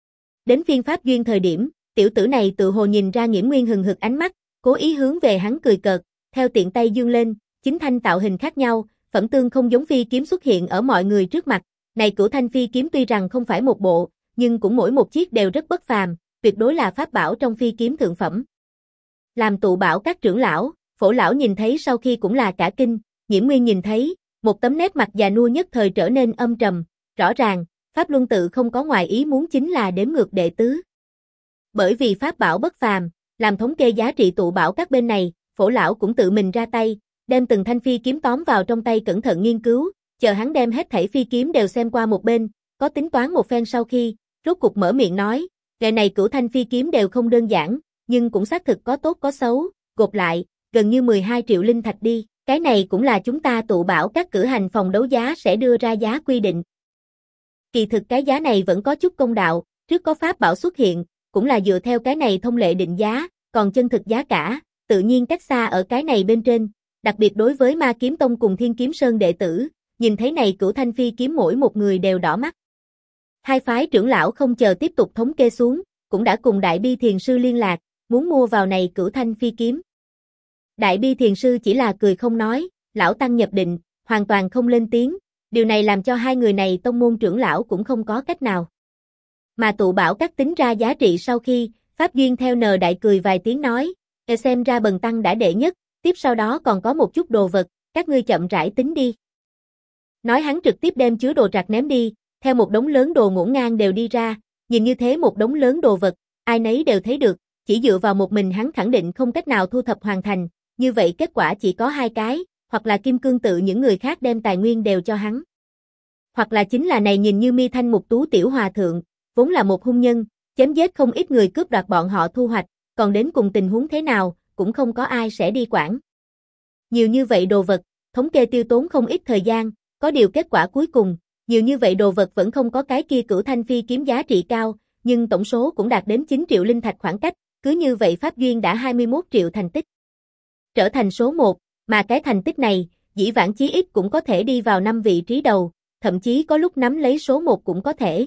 Đến phiên Pháp Duyên thời điểm, tiểu tử này tự hồ nhìn ra Nghiễm Nguyên hừng hực ánh mắt, cố ý hướng về hắn cười cợt, theo tiện tay dương lên, chính thanh tạo hình khác nhau, phẩm tương không giống phi kiếm xuất hiện ở mọi người trước mặt, này Cửu Thanh phi kiếm tuy rằng không phải một bộ, nhưng cũng mỗi một chiếc đều rất bất phàm, tuyệt đối là pháp bảo trong phi kiếm thượng phẩm. Làm tụ bảo các trưởng lão, Phổ lão nhìn thấy sau khi cũng là cả kinh, Nhiễm Nguyên nhìn thấy, một tấm nét mặt già nua nhất thời trở nên âm trầm, rõ ràng, Pháp Luân tự không có ngoài ý muốn chính là đếm ngược đệ tứ. Bởi vì pháp bảo bất phàm, làm thống kê giá trị tụ bảo các bên này, Phổ lão cũng tự mình ra tay, đem từng thanh phi kiếm tóm vào trong tay cẩn thận nghiên cứu, chờ hắn đem hết thảy phi kiếm đều xem qua một bên, có tính toán một phen sau khi, rốt cục mở miệng nói, ngày này cửu thanh phi kiếm đều không đơn giản, nhưng cũng xác thực có tốt có xấu, gộp lại, gần như 12 triệu linh thạch đi, cái này cũng là chúng ta tụ bảo các cử hành phòng đấu giá sẽ đưa ra giá quy định. Kỳ thực cái giá này vẫn có chút công đạo, trước có pháp bảo xuất hiện, cũng là dựa theo cái này thông lệ định giá, còn chân thực giá cả, tự nhiên cách xa ở cái này bên trên, đặc biệt đối với Ma Kiếm Tông cùng Thiên Kiếm Sơn đệ tử, nhìn thấy này cửu thanh phi kiếm mỗi một người đều đỏ mắt. Hai phái trưởng lão không chờ tiếp tục thống kê xuống, cũng đã cùng Đại Bi Thiền Sư liên lạc, muốn mua vào này cửu thanh phi kiếm. Đại Bi Thiền Sư chỉ là cười không nói, lão tăng nhập định, hoàn toàn không lên tiếng, điều này làm cho hai người này tông môn trưởng lão cũng không có cách nào. Mà tụ bảo các tính ra giá trị sau khi, Pháp Duyên theo nờ đại cười vài tiếng nói, xem ra bần tăng đã đệ nhất, tiếp sau đó còn có một chút đồ vật, các ngươi chậm rãi tính đi. Nói hắn trực tiếp đem chứa đồ trạc ném đi, theo một đống lớn đồ ngổn ngang đều đi ra, nhìn như thế một đống lớn đồ vật, ai nấy đều thấy được, chỉ dựa vào một mình hắn khẳng định không cách nào thu thập hoàn thành, như vậy kết quả chỉ có hai cái, hoặc là Kim Cương tự những người khác đem tài nguyên đều cho hắn. Hoặc là chính là này nhìn như mi thanh mục tú tiểu hòa thượng, vốn là một hung nhân, chém giết không ít người cướp đoạt bọn họ thu hoạch, còn đến cùng tình huống thế nào, cũng không có ai sẽ đi quản. Nhiều như vậy đồ vật, thống kê tiêu tốn không ít thời gian, có điều kết quả cuối cùng, nhiều như vậy đồ vật vẫn không có cái kia cửu thanh phi kiếm giá trị cao, nhưng tổng số cũng đạt đến 9 triệu linh thạch khoảng cách, cứ như vậy Pháp Duyên đã 21 triệu thành tích. Trở thành số 1, mà cái thành tích này, dĩ vãng chí ít cũng có thể đi vào 5 vị trí đầu, thậm chí có lúc nắm lấy số 1 cũng có thể.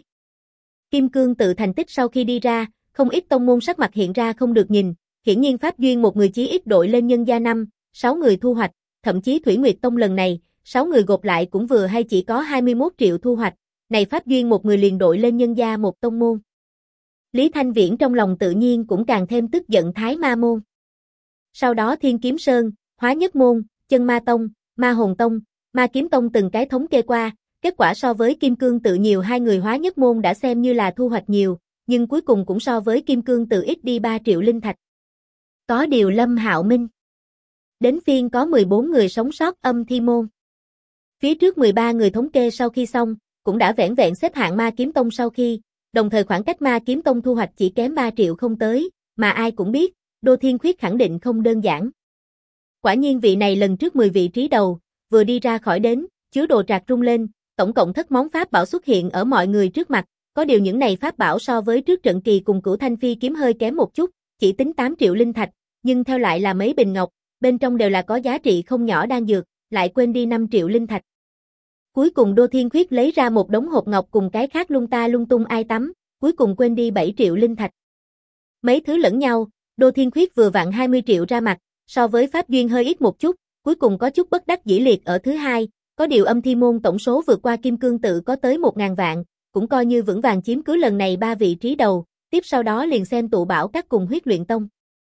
Kim Cương tự thành tích sau khi đi ra, không ít tông môn sắc mặt hiện ra không được nhìn, hiển nhiên Pháp Duyên một người chí ít đội lên nhân gia 5, 6 người thu hoạch, thậm chí Thủy Nguyệt Tông lần này, 6 người gộp lại cũng vừa hay chỉ có 21 triệu thu hoạch, này Pháp Duyên một người liền đội lên nhân gia một tông môn. Lý Thanh Viễn trong lòng tự nhiên cũng càng thêm tức giận Thái Ma môn. Sau đó Thiên Kiếm Sơn, Hóa Nhất môn, Chân Ma Tông, Ma Hồn Tông, Ma Kiếm Tông từng cái thống kê qua, kết quả so với Kim Cương tự nhiều hai người Hóa Nhất môn đã xem như là thu hoạch nhiều, nhưng cuối cùng cũng so với Kim Cương tự ít đi 3 triệu linh thạch. Có điều Lâm Hạo Minh. Đến phiên có 14 người sống sót Âm Thi môn. Phía trước 13 người thống kê sau khi xong, cũng đã vẻn vẹn xếp hạng Ma Kiếm Tông sau khi, đồng thời khoảng cách Ma Kiếm Tông thu hoạch chỉ kém 3 triệu không tới, mà ai cũng biết, Đô Thiên Khuyết khẳng định không đơn giản. Quả nhiên vị này lần trước 10 vị trí đầu, vừa đi ra khỏi đến, chứa đồ trạc rung lên, tổng cộng thất món pháp bảo xuất hiện ở mọi người trước mặt, có điều những này pháp bảo so với trước trận kỳ cùng cửu thanh phi kiếm hơi kém một chút, chỉ tính 8 triệu linh thạch, nhưng theo lại là mấy bình ngọc, bên trong đều là có giá trị không nhỏ đan dược, lại quên đi 5 triệu linh thạch. Cuối cùng Đô Thiên Khuyết lấy ra một đống hộp ngọc cùng cái khác lung ta lung tung ai tắm, cuối cùng quên đi 7 triệu linh thạch. Mấy thứ lẫn nhau, Đô Thiên Khuyết vừa vặn 20 triệu ra mặt, so với Pháp Duyên hơi ít một chút, cuối cùng có chút bất đắc dĩ liệt ở thứ hai, có điều Âm Thi môn tổng số vượt qua Kim Cương tự có tới 1.000 vạn, cũng coi như vững vàng chiếm cứ lần này 3 vị trí đầu, tiếp sau đó liền xem tụ bảo các cùng Huyết Luyện Tông.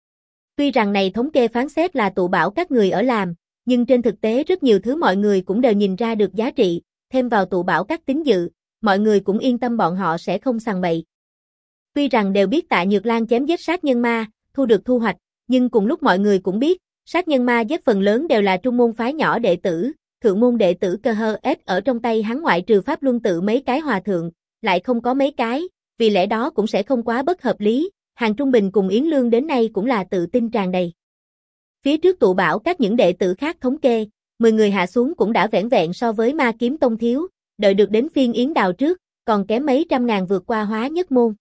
Tuy rằng này thống kê phán xét là tụ bảo các người ở làm, nhưng trên thực tế rất nhiều thứ mọi người cũng đều nhìn ra được giá trị, thêm vào tụ bảo các tín dự, mọi người cũng yên tâm bọn họ sẽ không sằng bậy. Tuy rằng đều biết Tạ Nhược Lan chém giết sát nhân ma, thu được thu hoạch, nhưng cùng lúc mọi người cũng biết, sát nhân ma giết phần lớn đều là trung môn phái nhỏ đệ tử, thượng môn đệ tử cơ hơ ép ở trong tay hắn ngoại trừ Pháp Luân tự mấy cái hòa thượng, lại không có mấy cái, vì lẽ đó cũng sẽ không quá bất hợp lý, Hàng Trung Bình cùng Yến Lương đến nay cũng là tự tin tràn đầy. Phía trước tụ bảo các những đệ tử khác thống kê, 10 người hạ xuống cũng đã vẻn vẹn so với Ma Kiếm Tông thiếu, đợi được đến phiên Yến Đào trước, còn kém mấy trăm ngàn vượt qua Hóa Nhất môn.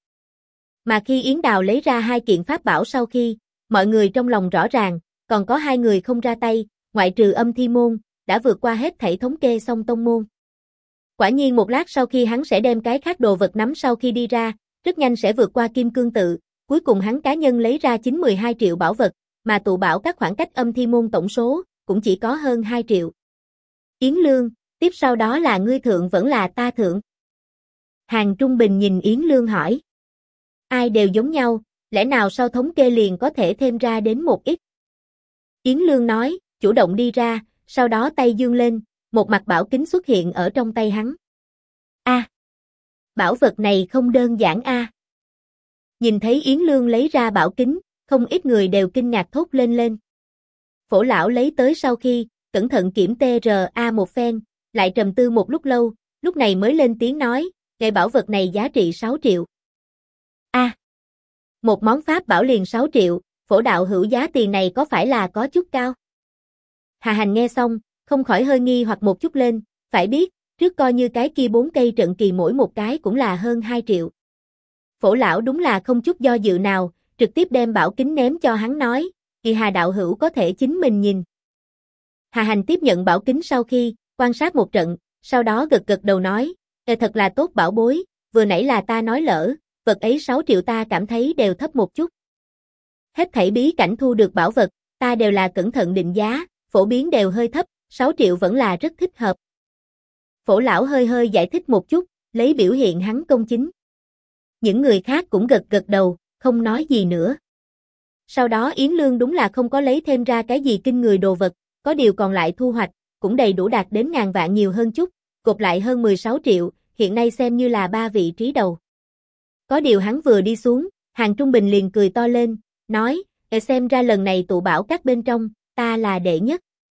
Mà khi Yến Đào lấy ra 2 kiện pháp bảo sau khi, mọi người trong lòng rõ ràng, còn có 2 người không ra tay, ngoại trừ Âm Thi môn, đã vượt qua hết thảy thống kê xong tông môn. Quả nhiên một lát sau khi hắn sẽ đem cái khác đồ vật nắm sau khi đi ra, rất nhanh sẽ vượt qua Kim Cương tự, cuối cùng hắn cá nhân lấy ra 12 triệu bảo vật, mà tụ bảo các khoảng cách Âm Thi môn tổng số, cũng chỉ có hơn 2 triệu. Yến Lương, tiếp sau đó là ngươi thượng vẫn là ta thượng. Hàng Trung Bình nhìn Yến Lương hỏi. Ai đều giống nhau, lẽ nào sau thống kê liền có thể thêm ra đến một ít? Yến Lương nói, chủ động đi ra, sau đó tay giương lên, một mặt bảo kính xuất hiện ở trong tay hắn. Bảo vật này không đơn giản a. Nhìn thấy Yến Lương lấy ra bảo kính, không ít người đều kinh ngạc thốt lên. Phổ lão lấy tới sau khi, cẩn thận kiểm TRA một phen, lại trầm tư một lúc lâu, lúc này mới lên tiếng nói, cái bảo vật này giá trị 6 triệu. Một món pháp bảo liền 6 triệu, Phổ đạo hữu giá tiền này có phải là có chút cao? Hà Hành nghe xong, không khỏi hơi nghi hoặc một chút lên, phải biết, trước coi như cái kia 4 cây trận kỳ mỗi một cái cũng là hơn 2 triệu. Phổ lão đúng là không chút do dự nào, trực tiếp đem bảo kính ném cho hắn nói, kỳ Hà đạo hữu có thể chính mình nhìn. Hà Hành tiếp nhận bảo kính sau khi, quan sát một trận, sau đó gật đầu nói, thật là tốt bảo bối, vừa nãy là ta nói lỡ, vật ấy 6 triệu ta cảm thấy đều thấp một chút. Hết thảy bí cảnh thu được bảo vật, ta đều là cẩn thận định giá, phổ biến đều hơi thấp, 6 triệu vẫn là rất thích hợp. Phổ lão hơi giải thích một chút, lấy biểu hiện hắn công chính. Những người khác cũng gật đầu, không nói gì nữa. Sau đó Yến Lương đúng là không có lấy thêm ra cái gì kinh người đồ vật, có điều còn lại thu hoạch, cũng đầy đủ đạt đến ngàn vạn nhiều hơn chút, gộp lại hơn 16 triệu, hiện nay xem như là 3 vị trí đầu. Có điều hắn vừa đi xuống, Hàng Trung Bình liền cười to lên, nói, xem ra lần này tụ bảo các bên trong, ta là đệ nhất.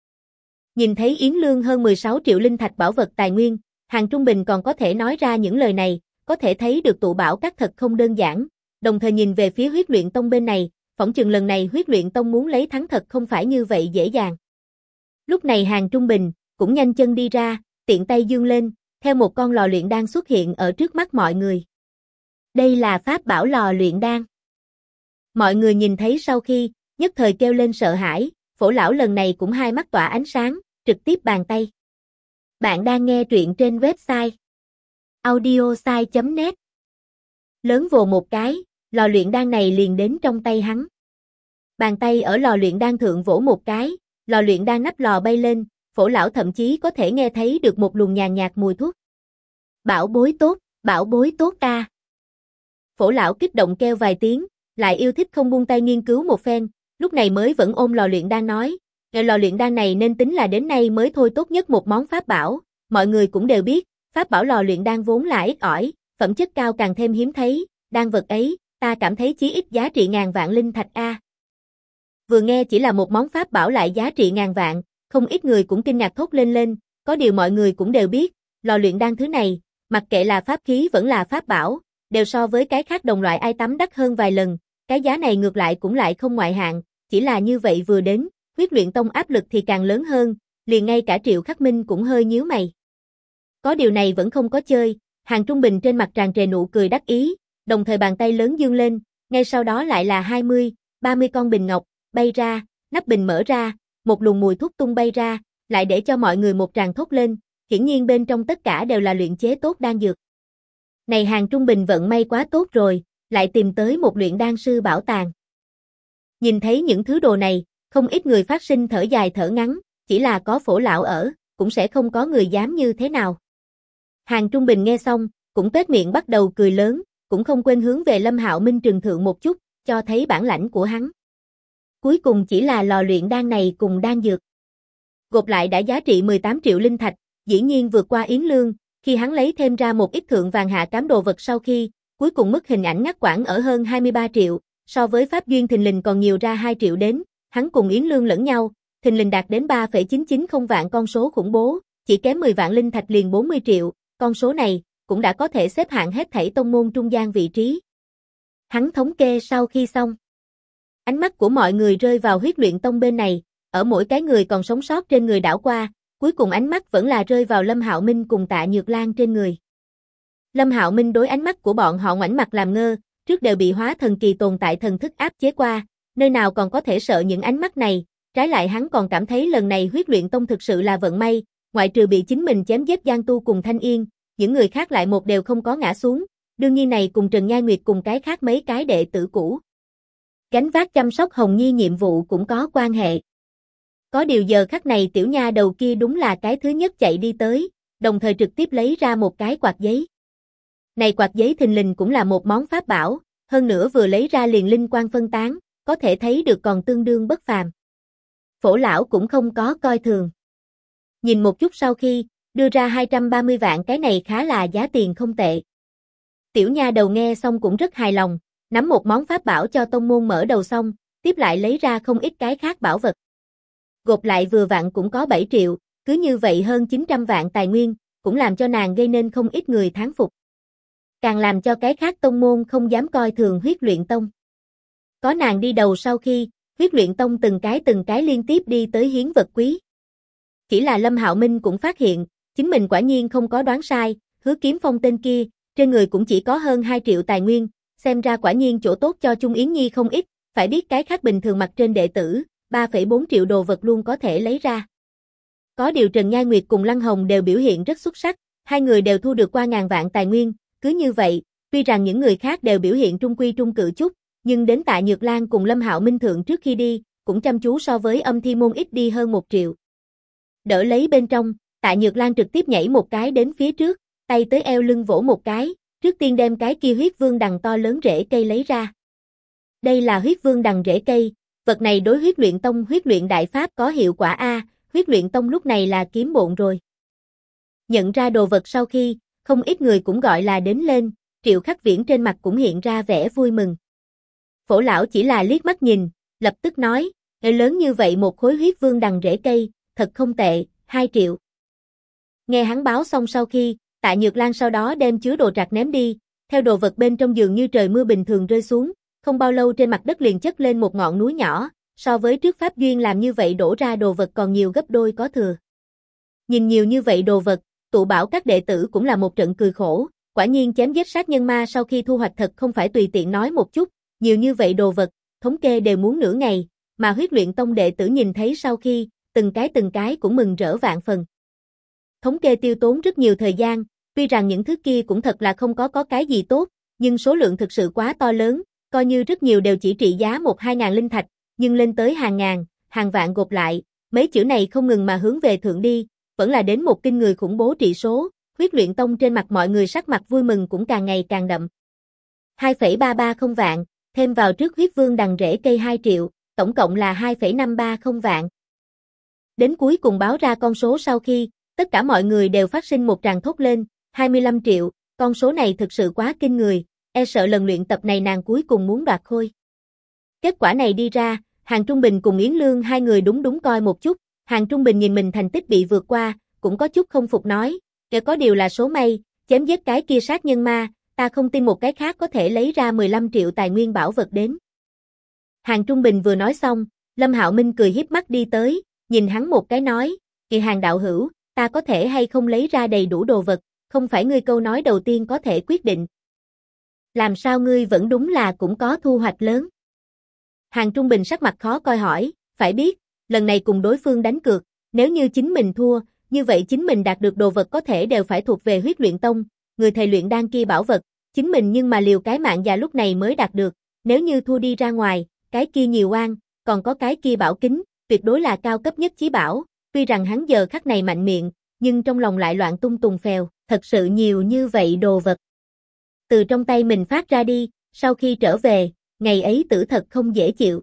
Nhìn thấy Yến Lương hơn 16 triệu linh thạch bảo vật tài nguyên, Hàng Trung Bình còn có thể nói ra những lời này, có thể thấy được tụ bảo các thật không đơn giản, đồng thời nhìn về phía huyết luyện tông bên này, phỏng chừng lần này huyết luyện tông muốn lấy thắng thật không phải như vậy dễ dàng. Lúc này Hàng Trung Bình, cũng nhanh chân đi ra, tiện tay giương lên, theo một con lò luyện đan xuất hiện ở trước mắt mọi người. Đây là pháp bảo lò luyện đan. Mọi người nhìn thấy sau khi, nhất thời kêu lên sợ hãi, Phổ lão lần này cũng hai mắt tỏa ánh sáng, trực tiếp bàn tay. Bạn đang nghe truyện trên website audiosai.net. Lớn vồ một cái, lò luyện đan này liền đến trong tay hắn. Bàn tay ở lò luyện đan thượng vỗ một cái, lò luyện đan nắp lò bay lên, Phổ lão thậm chí có thể nghe thấy được một luồng nhàn nhạt mùi thuốc. Bảo bối tốt a. Phổ lão kích động kêu vài tiếng, lại yêu thích không buông tay nghiên cứu một phen, lúc này mới vẫn ôm lò luyện đan nói, lò luyện đan này nên tính là đến nay mới thôi tốt nhất một món pháp bảo, mọi người cũng đều biết, pháp bảo lò luyện đan vốn là ít ỏi, phẩm chất cao càng thêm hiếm thấy, đan vật ấy, ta cảm thấy chí ít giá trị ngàn vạn linh thạch a. Vừa nghe chỉ là một món pháp bảo lại giá trị ngàn vạn, không ít người cũng kinh ngạc thốt lên, có điều mọi người cũng đều biết, lò luyện đan thứ này, mặc kệ là pháp khí vẫn là pháp bảo, đều so với cái khác đồng loại ai tắm đắt hơn vài lần, cái giá này ngược lại cũng lại không ngoại hạng, chỉ là như vậy vừa đến, huyết luyện tông áp lực thì càng lớn hơn, liền ngay cả Triệu Khắc Minh cũng hơi nhíu mày. Có điều này vẫn không có chơi, Hàng Trung Bình trên mặt tràn trề nụ cười đắc ý, đồng thời bàn tay lớn giương lên, ngay sau đó lại là 20, 30 con bình ngọc, bay ra, nắp bình mở ra, một luồng mùi thuốc tung bay ra, lại để cho mọi người một tràng thốt lên, hiển nhiên bên trong tất cả đều là luyện chế tốt đan dược. Này Hàng Trung Bình vận may quá tốt rồi, lại tìm tới một luyện đan sư bảo tàng. Nhìn thấy những thứ đồ này, không ít người phát sinh thở dài thở ngắn, chỉ là có Phổ lão ở, cũng sẽ không có người dám như thế nào. Hàng Trung Bình nghe xong, cũng tuét miệng bắt đầu cười lớn, cũng không quên hướng về Lâm Hạo Minh trừng thượng một chút, cho thấy bản lãnh của hắn. Cuối cùng chỉ là lò luyện đan này cùng đan dược. Gộp lại đã giá trị 18 triệu linh thạch, dĩ nhiên vượt qua Yến Lương, khi hắn lấy thêm ra một ít thượng vàng hạ cám đồ vật sau khi, cuối cùng mức hình ảnh ngắt quãng ở hơn 23 triệu, so với Pháp Duyên thình lình còn nhiều ra 2 triệu đến, hắn cùng Yến Lương lẫn nhau, thình lình đạt đến 3,990 vạn con số khủng bố, chỉ kém 10 vạn linh thạch liền 40 triệu, con số này, cũng đã có thể xếp hạng hết thảy tông môn trung gian vị trí. Hắn thống kê sau khi xong. Ánh mắt của mọi người rơi vào huyết luyện tông bên này, ở mỗi cái người còn sống sót trên người đảo qua, cuối cùng ánh mắt vẫn là rơi vào Lâm Hạo Minh cùng Tạ Nhược Lan trên người. Lâm Hạo Minh đối ánh mắt của bọn họ ngoảnh mặt làm ngơ, trước đều bị hóa thần kỳ tồn tại thần thức áp chế qua, nơi nào còn có thể sợ những ánh mắt này, trái lại hắn còn cảm thấy lần này huyết luyện tông thực sự là vận may, ngoại trừ bị chính mình chém giết Giang Tu cùng Thanh Yên, những người khác lại một đều không có ngã xuống, đương nhiên này cùng Trần Nhai Nguyệt cùng cái khác mấy cái đệ tử cũ gánh vác chăm sóc Hồng Nhi nhiệm vụ cũng có quan hệ. Có điều giờ khắc này tiểu nha đầu kia đúng là cái thứ nhất chạy đi tới, đồng thời trực tiếp lấy ra một cái quạt giấy. Này quạt giấy thình lình cũng là một món pháp bảo, hơn nữa vừa lấy ra liền linh quang phân tán, có thể thấy được còn tương đương bất phàm. Phổ lão cũng không có coi thường. Nhìn một chút sau khi, đưa ra 230 vạn, cái này khá là giá tiền không tệ. Tiểu nha đầu nghe xong cũng rất hài lòng, nắm một món pháp bảo cho tông môn mở đầu xong, tiếp lại lấy ra không ít cái khác bảo vật. Gộp lại vừa vặn cũng có 7 triệu, cứ như vậy hơn 900 vạn tài nguyên, cũng làm cho nàng gây nên không ít người thán phục. Càng làm cho cái khác tông môn không dám coi thường Huyết Luyện Tông. Có nàng đi đầu sau khi, Huyết Luyện Tông từng cái liên tiếp đi tới hiến vật quý. Chỉ là Lâm Hạo Minh cũng phát hiện, chính mình quả nhiên không có đoán sai, Hứa Kiếm Phong tên kia, trên người cũng chỉ có hơn 2 triệu tài nguyên, xem ra quả nhiên chỗ tốt cho Trung Yến Nhi không ít, phải biết cái khác bình thường mặt trên đệ tử, 3,4 triệu đồ vật luôn có thể lấy ra. Có điều Trần Nhai Nguyệt cùng Lăng Hồng đều biểu hiện rất xuất sắc, hai người đều thu được qua ngàn vạn tài nguyên, cứ như vậy, tuy rằng những người khác đều biểu hiện trung quy trung cự chút, nhưng đến Tạ Nhược Lan cùng Lâm Hạo Minh thượng trước khi đi, cũng chăm chú so với Âm Thi Môn ít đi hơn 1 triệu. Đỡ lấy bên trong, Tạ Nhược Lan trực tiếp nhảy một cái đến phía trước, tay tới eo lưng vỗ một cái, trước tiên đem cái kia huyết vương đằng to lớn rễ cây lấy ra. Đây là huyết vương đằng rễ cây, vật này đối Huyết Luyện Tông huyết luyện đại pháp có hiệu quả a, Huyết Luyện Tông lúc này là kiếm bộn rồi. Nhận ra đồ vật sau khi, không ít người cũng gọi là đến lên, Triệu Khắc Viễn trên mặt cũng hiện ra vẻ vui mừng. Phổ lão chỉ là liếc mắt nhìn, lập tức nói, lớn như vậy một khối huyết vương đằng rễ cây, thật không tệ, 2 triệu. Nghe hắn báo xong sau khi, Tạ Nhược Lan sau đó đem chứa đồ trạc ném đi, theo đồ vật bên trong dường như trời mưa bình thường rơi xuống, không bao lâu trên mặt đất liền chất lên một ngọn núi nhỏ, so với trước Pháp Duyên làm như vậy đổ ra đồ vật còn nhiều gấp đôi có thừa. Nhìn nhiều như vậy đồ vật, tụ bảo các đệ tử cũng là một trận cười khổ, quả nhiên chém giết sát nhân ma sau khi thu hoạch thật không phải tùy tiện nói một chút, nhiều như vậy đồ vật, thống kê đều muốn nửa ngày, mà Huyết Luyện Tông đệ tử nhìn thấy sau khi, từng cái cũng mừng rỡ vạn phần. Thống kê tiêu tốn rất nhiều thời gian, tuy rằng những thứ kia cũng thật là không có cái gì tốt, nhưng số lượng thực sự quá to lớn, coi như rất nhiều đều chỉ trị giá 1-2 ngàn linh thạch, nhưng lên tới hàng ngàn, hàng vạn gộp lại, mấy chữ này không ngừng mà hướng về thượng đi, vẫn là đến một kinh người khủng bố trị số, Huyết Luyện Tông trên mặt mọi người sắc mặt vui mừng cũng càng ngày càng đậm. 2,330 vạn, thêm vào trước huyết vương đằng rễ cây 2 triệu, tổng cộng là 2,530 vạn. Đến cuối cùng báo ra con số sau khi, tất cả mọi người đều phát sinh một tràng thốt lên, 25 triệu, con số này thực sự quá kinh người, e sợ lần luyện tập này nàng cuối cùng muốn đoạt khôi. Kết quả này đi ra, Hàng Trung Bình cùng Yến Lương hai người đúng coi một chút, Hàng Trung Bình nhìn mình thành tích bị vượt qua, cũng có chút không phục nói, kể có điều là số may, chém giết cái kia sát nhân ma, ta không tin một cái khác có thể lấy ra 15 triệu tài nguyên bảo vật đến. Hàng Trung Bình vừa nói xong, Lâm Hạo Minh cười hiếp mắt đi tới, nhìn hắn một cái nói, kìa Hàng đạo hữu, ta có thể hay không lấy ra đầy đủ đồ vật, không phải ngươi câu nói đầu tiên có thể quyết định. Làm sao ngươi vẫn đúng là cũng có thu hoạch lớn. Hàng Trung Bình sắc mặt khó coi hỏi, phải biết, lần này cùng đối phương đánh cược, nếu như chính mình thua, như vậy chính mình đạt được đồ vật có thể đều phải thuộc về Huyết Luyện Tông, người thầy luyện đan kia bảo vật, chính mình nhưng mà liều cái mạng già lúc này mới đạt được, nếu như thua đi ra ngoài, cái kia nhiều oan, còn có cái kia bảo kính, tuyệt đối là cao cấp nhất chí bảo, tuy rằng hắn giờ khắc này mạnh miệng, nhưng trong lòng lại loạn tung tùng phèo, thật sự nhiều như vậy đồ vật. Từ trong tay mình phát ra đi, sau khi trở về, ngày ấy tử thật không dễ chịu.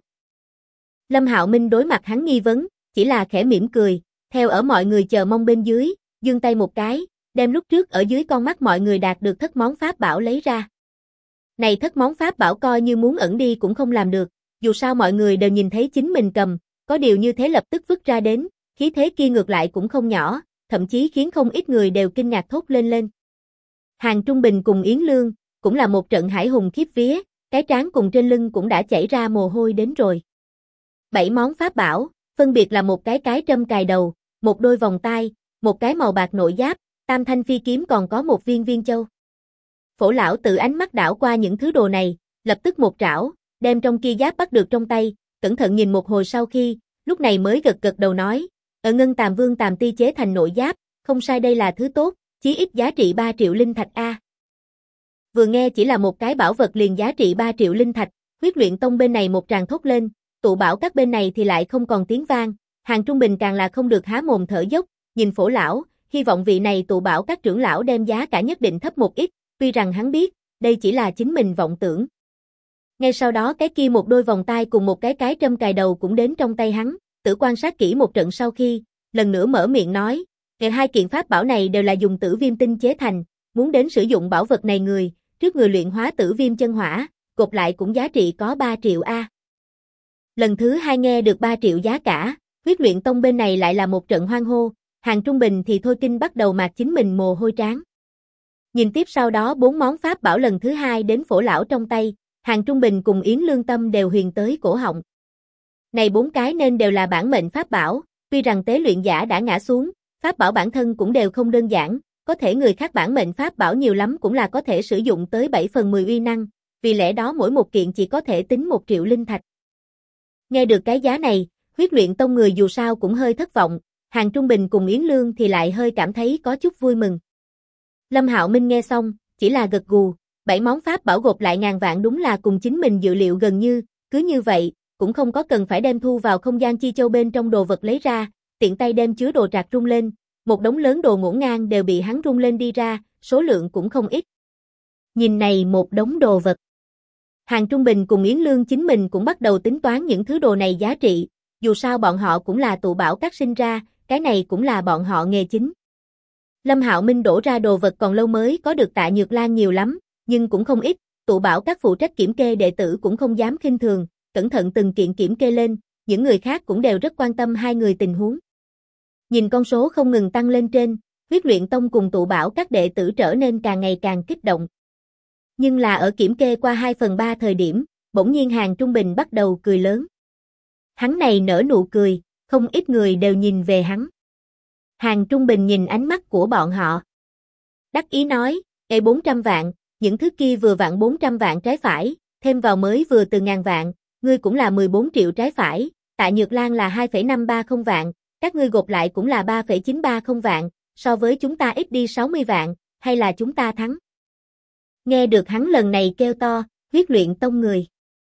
Lâm Hạo Minh đối mặt hắn nghi vấn, chỉ là khẽ mỉm cười, theo ở mọi người chờ mong bên dưới, giương tay một cái, đem lúc trước ở dưới con mắt mọi người đạt được thất món pháp bảo lấy ra. Này thất món pháp bảo coi như muốn ẩn đi cũng không làm được, dù sao mọi người đều nhìn thấy chính mình cầm, có điều như thế lập tức vứt ra đến, khí thế kia ngược lại cũng không nhỏ, thậm chí khiến không ít người đều kinh ngạc thốt lên. Hàng Trung Bình cùng Yến Lương, cũng là một trận hải hùng khiếp vía, cái trán cùng trên lưng cũng đã chảy ra mồ hôi đến rồi. 7 món pháp bảo, phân biệt là một cái trâm cài đầu, một đôi vòng tai, một cái màu bạc nội giáp, tam thanh phi kiếm còn có một viên châu. Phổ lão tự ánh mắt đảo qua những thứ đồ này, lập tức một trảo, đem trong kia giáp bắt được trong tay, cẩn thận nhìn một hồi sau khi, lúc này mới gật đầu nói, Ngân Tàm Vương Tàm Ti chế thành nội giáp, không sai đây là thứ tốt, chí ít giá trị 3 triệu linh thạch a. Vừa nghe chỉ là một cái bảo vật liền giá trị 3 triệu linh thạch, Huyết Luyện Tông bên này một tràng thốt lên, tụ bảo các bên này thì lại không còn tiếng vang, Hàng Trung Bình càng là không được há mồm thở dốc, nhìn Phổ lão, hy vọng vị này tụ bảo các trưởng lão đem giá cả nhất định thấp một ít, tuy rằng hắn biết, đây chỉ là chính mình vọng tưởng. Ngay sau đó cái kia một đôi vòng tay cùng một cái trâm cài đầu cũng đến trong tay hắn, Tử quan sát kỹ một trận sau khi, lần nữa mở miệng nói, hai kiện pháp bảo này đều là dùng tử viêm tinh chế thành, muốn đến sử dụng bảo vật này người, trước người luyện hóa tử viêm chân hỏa, gộp lại cũng giá trị có 3 triệu A. Lần thứ 2 nghe được 3 triệu giá cả, Huyết Luyện Tông bên này lại là một trận hoan hô, Hàng Trung Bình thì thôi kinh bắt đầu mạt chính mình mồ hôi trán. Nhìn tiếp sau đó 4 món pháp bảo lần thứ 2 đến phổ lão trong tay, Hàng Trung Bình cùng Yến Lương Tâm đều huyền tới cổ họng. Này 4 cái nên đều là bản mệnh pháp bảo, tuy rằng tế luyện giả đã ngã xuống, pháp bảo bản thân cũng đều không đơn giản, có thể người khác bản mệnh pháp bảo nhiều lắm cũng là có thể sử dụng tới 7 phần 10 uy năng, vì lẽ đó mỗi một kiện chỉ có thể tính 1 triệu linh thạch. Nghe được cái giá này, Huyết Luyện Tông người dù sao cũng hơi thất vọng, Hàng Trung Bình cùng Yến Lương thì lại hơi cảm thấy có chút vui mừng. Lâm Hạo Minh nghe xong, chỉ là gật gù, 7 món pháp bảo gộp lại ngàn vạn đúng là cùng chính mình dự liệu gần như, cứ như vậy, cũng không có cần phải đem thu vào không gian chi châu bên trong đồ vật lấy ra, tiện tay đem chứa đồ trạc rung lên, một đống lớn đồ ngổn ngang đều bị hắn rung lên đi ra, số lượng cũng không ít. Nhìn này một đống đồ vật. Hàng Trung Bình cùng Yến Lương chính mình cũng bắt đầu tính toán những thứ đồ này giá trị, dù sao bọn họ cũng là tụ bảo các sinh ra, cái này cũng là bọn họ nghề chính. Lâm Hạo Minh đổ ra đồ vật còn lâu mới có được Tạ Nhược Lan nhiều lắm, nhưng cũng không ít, tụ bảo các phụ trách kiểm kê đệ tử cũng không dám khinh thường, cẩn thận từng kiện kiểm kê lên, những người khác cũng đều rất quan tâm hai người tình huống. Nhìn con số không ngừng tăng lên trên, Huyết Luyện Tông cùng tụ bảo các đệ tử trở nên càng ngày càng kích động. Nhưng là ở kiểm kê qua 2/3 thời điểm, bỗng nhiên Hàng Trung Bình bắt đầu cười lớn. Hắn này nở nụ cười, không ít người đều nhìn về hắn. Hàng Trung Bình nhìn ánh mắt của bọn họ. Đắc ý nói, 400 vạn, những thứ kia vừa vặn 400 vạn trái phải, thêm vào mới vừa từ ngàn vạn, ngươi cũng là 14 triệu trái phải, Tạ Nhược Lan là 2,530 vạn, các ngươi gộp lại cũng là 3,930 vạn, so với chúng ta ít đi 60 vạn, hay là chúng ta thắng? Nghe được hắn lần này kêu to, Huyết Luyện Tông người.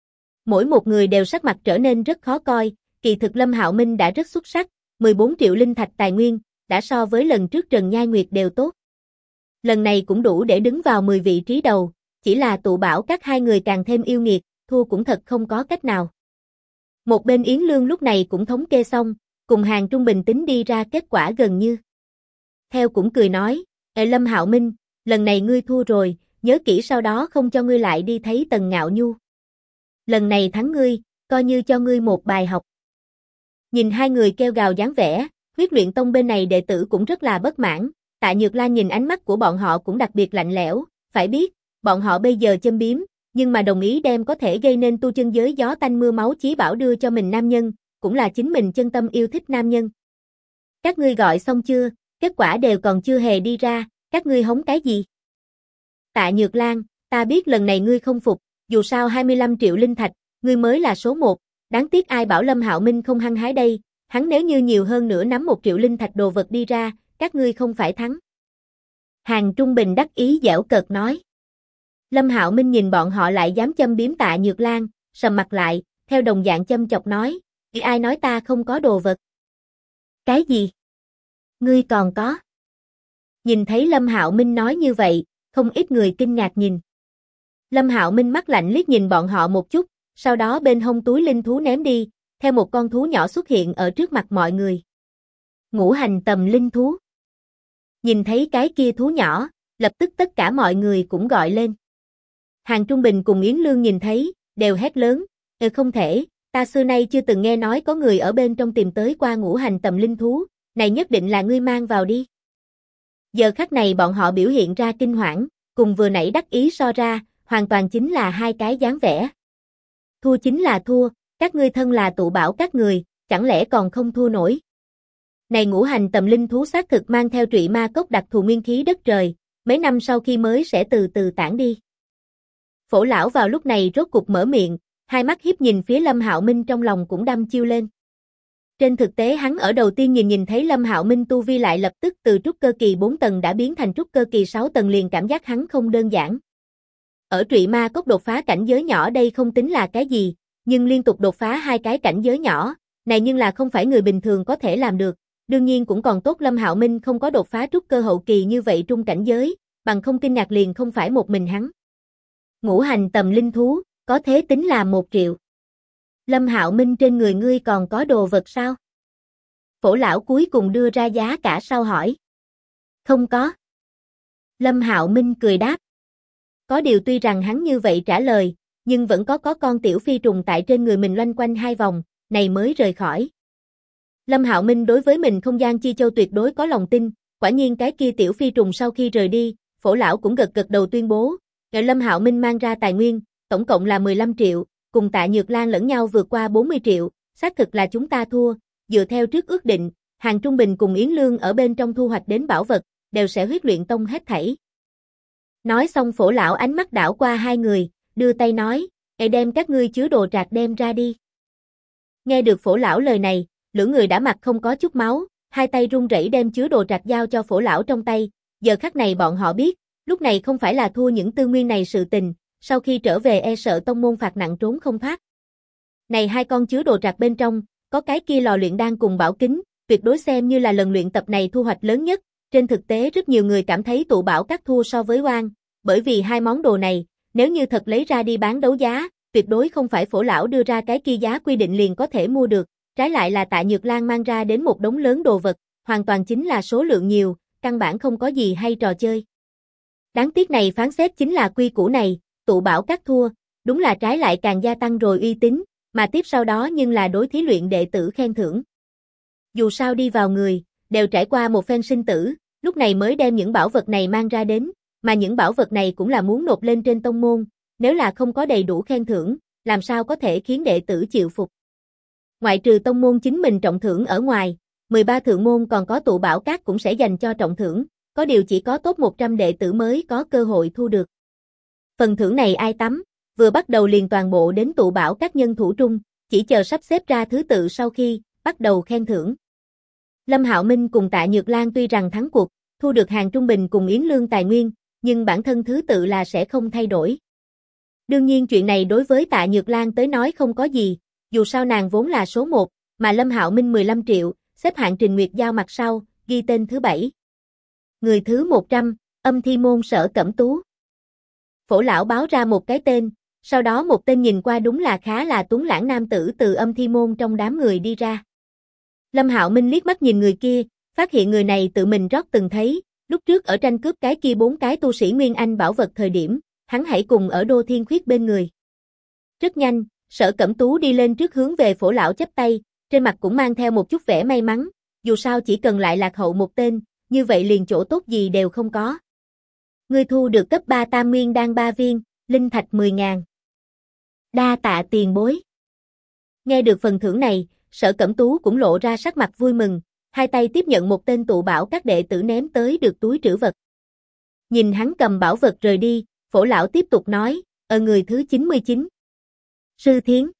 Mỗi một người đều sắc mặt trở nên rất khó coi, kỳ thực Lâm Hạo Minh đã rất xuất sắc, 14 triệu linh thạch tài nguyên, đã so với lần trước Trần Nhai Nguyệt đều tốt. Lần này cũng đủ để đứng vào 10 vị trí đầu, chỉ là tụ bảo các hai người càng thêm yêu nghiệt, thua cũng thật không có cách nào. Một bên Yến Lương lúc này cũng thống kê xong, cùng Hàng Trung Bình tính đi ra kết quả gần như. Theo cũng cười nói, Lâm Hạo Minh, lần này ngươi thua rồi, nhớ kỹ sau đó không cho ngươi lại đi thấy Tần Ngạo Nhu. Lần này thắng ngươi, coi như cho ngươi một bài học. Nhìn hai người kêu gào dáng vẻ, Huyết Luyện Tông bên này đệ tử cũng rất là bất mãn, Tạ Nhược Lan nhìn ánh mắt của bọn họ cũng đặc biệt lạnh lẽo, phải biết, bọn họ bây giờ châm biếm, nhưng mà đồng ý đem có thể gây nên tu chân giới gió tanh mưa máu chí bảo đưa cho mình nam nhân, cũng là chính mình chân tâm yêu thích nam nhân. Các ngươi gọi xong chưa, kết quả đều còn chưa hề đi ra, các ngươi hống cái gì? Tạ Nhược Lan, ta biết lần này ngươi không phục, dù sao 25 triệu linh thạch, ngươi mới là số 1, đáng tiếc ai bảo Lâm Hạo Minh không hăng hái đây, hắn nếu như nhiều hơn nữa nắm 1 triệu linh thạch đồ vật đi ra, các ngươi không phải thắng. Hàng Trung Bình đắc ý giễu cợt nói. Lâm Hạo Minh nhìn bọn họ lại dám châm biếm Tạ Nhược Lan, sầm mặt lại, theo đồng dạng châm chọc nói, ai nói ta không có đồ vật? Cái gì? Ngươi còn có? Nhìn thấy Lâm Hạo Minh nói như vậy, không ít người kinh ngạc nhìn. Lâm Hạo Minh mắt lạnh liếc nhìn bọn họ một chút, sau đó bên hông túi linh thú ném đi, theo một con thú nhỏ xuất hiện ở trước mặt mọi người. Ngũ hành tầm linh thú. Nhìn thấy cái kia thú nhỏ, lập tức tất cả mọi người cũng gọi lên. Hàng Trung Bình cùng Yến Lương nhìn thấy, đều hét lớn, không thể, ta xưa nay chưa từng nghe nói có người ở bên trong tìm tới qua ngũ hành tầm linh thú, này nhất định là ngươi mang vào đi. Giờ khắc này bọn họ biểu hiện ra kinh hoảng, cùng vừa nãy đắc ý so ra, hoàn toàn chính là hai cái dáng vẻ. Thua chính là thua, các ngươi thân là tụ bảo các người, chẳng lẽ còn không thua nổi. Này ngũ hành tầm linh thú xác thực mang theo trụy ma cốc đặc thù nguyên khí đất trời, mấy năm sau khi mới sẽ từ từ tản đi. Phổ lão vào lúc này rốt cục mở miệng, hai mắt hiếp nhìn phía Lâm Hạo Minh trong lòng cũng đăm chiêu lên. Trên thực tế hắn ở đầu tiên nhìn thấy Lâm Hạo Minh tu vi lại lập tức từ trúc cơ kỳ 4 tầng đã biến thành trúc cơ kỳ 6 tầng liền cảm giác hắn không đơn giản. Ở trụy ma cốc đột phá cảnh giới nhỏ đây không tính là cái gì, nhưng liên tục đột phá hai cái cảnh giới nhỏ, này nhưng là không phải người bình thường có thể làm được. Đương nhiên cũng còn tốt Lâm Hạo Minh không có đột phá trúc cơ hậu kỳ như vậy trung cảnh giới, bằng không kinh ngạc liền không phải một mình hắn. Ngũ hành tầm linh thú, có thế tính là 1 triệu. Lâm Hạo Minh trên người ngươi còn có đồ vật sao? Phổ lão cuối cùng đưa ra giá cả sau hỏi. Không có. Lâm Hạo Minh cười đáp. Có điều tuy rằng hắn như vậy trả lời, nhưng vẫn có con tiểu phi trùng tại trên người mình loanh quanh 2 vòng, này mới rời khỏi. Lâm Hạo Minh đối với mình không gian chi châu tuyệt đối có lòng tin, quả nhiên cái kia tiểu phi trùng sau khi rời đi, Phổ lão cũng gật gật đầu tuyên bố, "Ngài Lâm Hạo Minh mang ra tài nguyên, tổng cộng là 15 triệu, cùng Tạ Nhược Lan lẫn nhau vượt qua 40 triệu, xác thực là chúng ta thua, dựa theo trước ước định, Hàng Trung Bình cùng Yến Lương ở bên trong thu hoạch đến bảo vật, đều sẽ Huyết Luyện Tông hết thảy." Nói xong Phổ lão ánh mắt đảo qua 2 người, đưa tay nói, "Hãy đem các ngươi chứa đồ trạc đem ra đi." Nghe được Phổ lão lời này, lửa người đã mặt không có chút máu, 2 tay run rẩy đem chứa đồ trạc giao cho Phổ lão trong tay, giờ khắc này bọn họ biết, lúc này không phải là thua những tư nguyên này sự tình, sau khi trở về e sợ tông môn phạt nặng trốn không thoát. Này 2 con chứa đồ trạc bên trong, có cái kia lò luyện đan cùng bảo kính, tuyệt đối xem như là lần luyện tập này thu hoạch lớn nhất, trên thực tế rất nhiều người cảm thấy tụ bảo các thua so với oan, bởi vì 2 món đồ này, nếu như thật lấy ra đi bán đấu giá, tuyệt đối không phải Phổ lão đưa ra cái kia giá quy định liền có thể mua được, trái lại là Tạ Nhược Lan mang ra đến một đống lớn đồ vật, hoàn toàn chính là số lượng nhiều, căn bản không có gì hay trò chơi. Đáng tiếc này phán xét chính là quy củ này, tụ bảo các thua, đúng là trái lại càng gia tăng rồi uy tín, mà tiếp sau đó nhưng là đối thí luyện đệ tử khen thưởng. Dù sao đi vào người, đều trải qua một phen sinh tử, lúc này mới đem những bảo vật này mang ra đến, mà những bảo vật này cũng là muốn nộp lên trên tông môn, nếu là không có đầy đủ khen thưởng, làm sao có thể khiến đệ tử chịu phục. Ngoại trừ tông môn chính mình trọng thưởng ở ngoài, 13 thượng môn còn có tụ bảo các cũng sẽ dành cho trọng thưởng, có điều chỉ có top 100 đệ tử mới có cơ hội thu được. Phần thưởng này ai tắm, vừa bắt đầu liền toàn bộ đến tụ bảo các nhân thủ trung, chỉ chờ sắp xếp ra thứ tự sau khi bắt đầu khen thưởng. Lâm Hạo Minh cùng Tạ Nhược Lan tuy rằng thắng cuộc, thu được Hàng Trung Bình cùng Yến Lương tài nguyên, nhưng bản thân thứ tự là sẽ không thay đổi. Đương nhiên chuyện này đối với Tạ Nhược Lan tới nói không có gì, dù sao nàng vốn là số 1, mà Lâm Hạo Minh 15 triệu, xếp hạng Trình Nguyệt Giao mặt sau, ghi tên thứ 7. Người thứ 100, Âm Thi Môn Sở Cẩm Tú. Phổ lão báo ra một cái tên, sau đó một tên nhìn qua đúng là khá là tuấn lãng nam tử từ Âm Thi Môn trong đám người đi ra. Lâm Hạo Minh liếc mắt nhìn người kia, phát hiện người này tự mình rót từng thấy, lúc trước ở tranh cướp cái kia 4 cái tu sĩ Nguyên Anh bảo vật thời điểm, hắn hãy cùng ở Đô Thiên Khuyết bên người. Rất nhanh, Sở Cẩm Tú đi lên trước hướng về Phổ lão chắp tay, trên mặt cũng mang theo một chút vẻ may mắn, dù sao chỉ cần lại lạc hậu một tên, như vậy liền chỗ tốt gì đều không có. Ngươi thu được cấp 3 Tam Nguyên đan 3 viên, linh thạch 10.000. Đa tạ tiền bối. Nghe được phần thưởng này, Sở Cẩm Tú cũng lộ ra sắc mặt vui mừng, 2 tay tiếp nhận một tên tụ bảo các đệ tử ném tới được túi trữ vật. Nhìn hắn cầm bảo vật rời đi, Phổ lão tiếp tục nói, ở người thứ 99. Sư Thiến.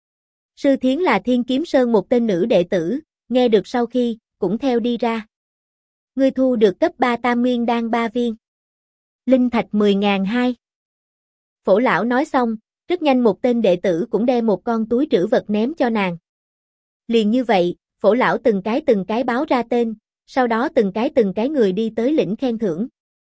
Sư Thiến là Thiên Kiếm Sơn một tên nữ đệ tử, nghe được sau khi, cũng theo đi ra. Ngươi thu được cấp 3 Tam Nguyên đan 3 viên. Linh thạch 10.200. Phổ lão nói xong, rất nhanh một tên đệ tử cũng đem một con túi trữ vật ném cho nàng. Liền như vậy, Phổ lão từng cái báo ra tên, sau đó từng cái người đi tới lĩnh khen thưởng.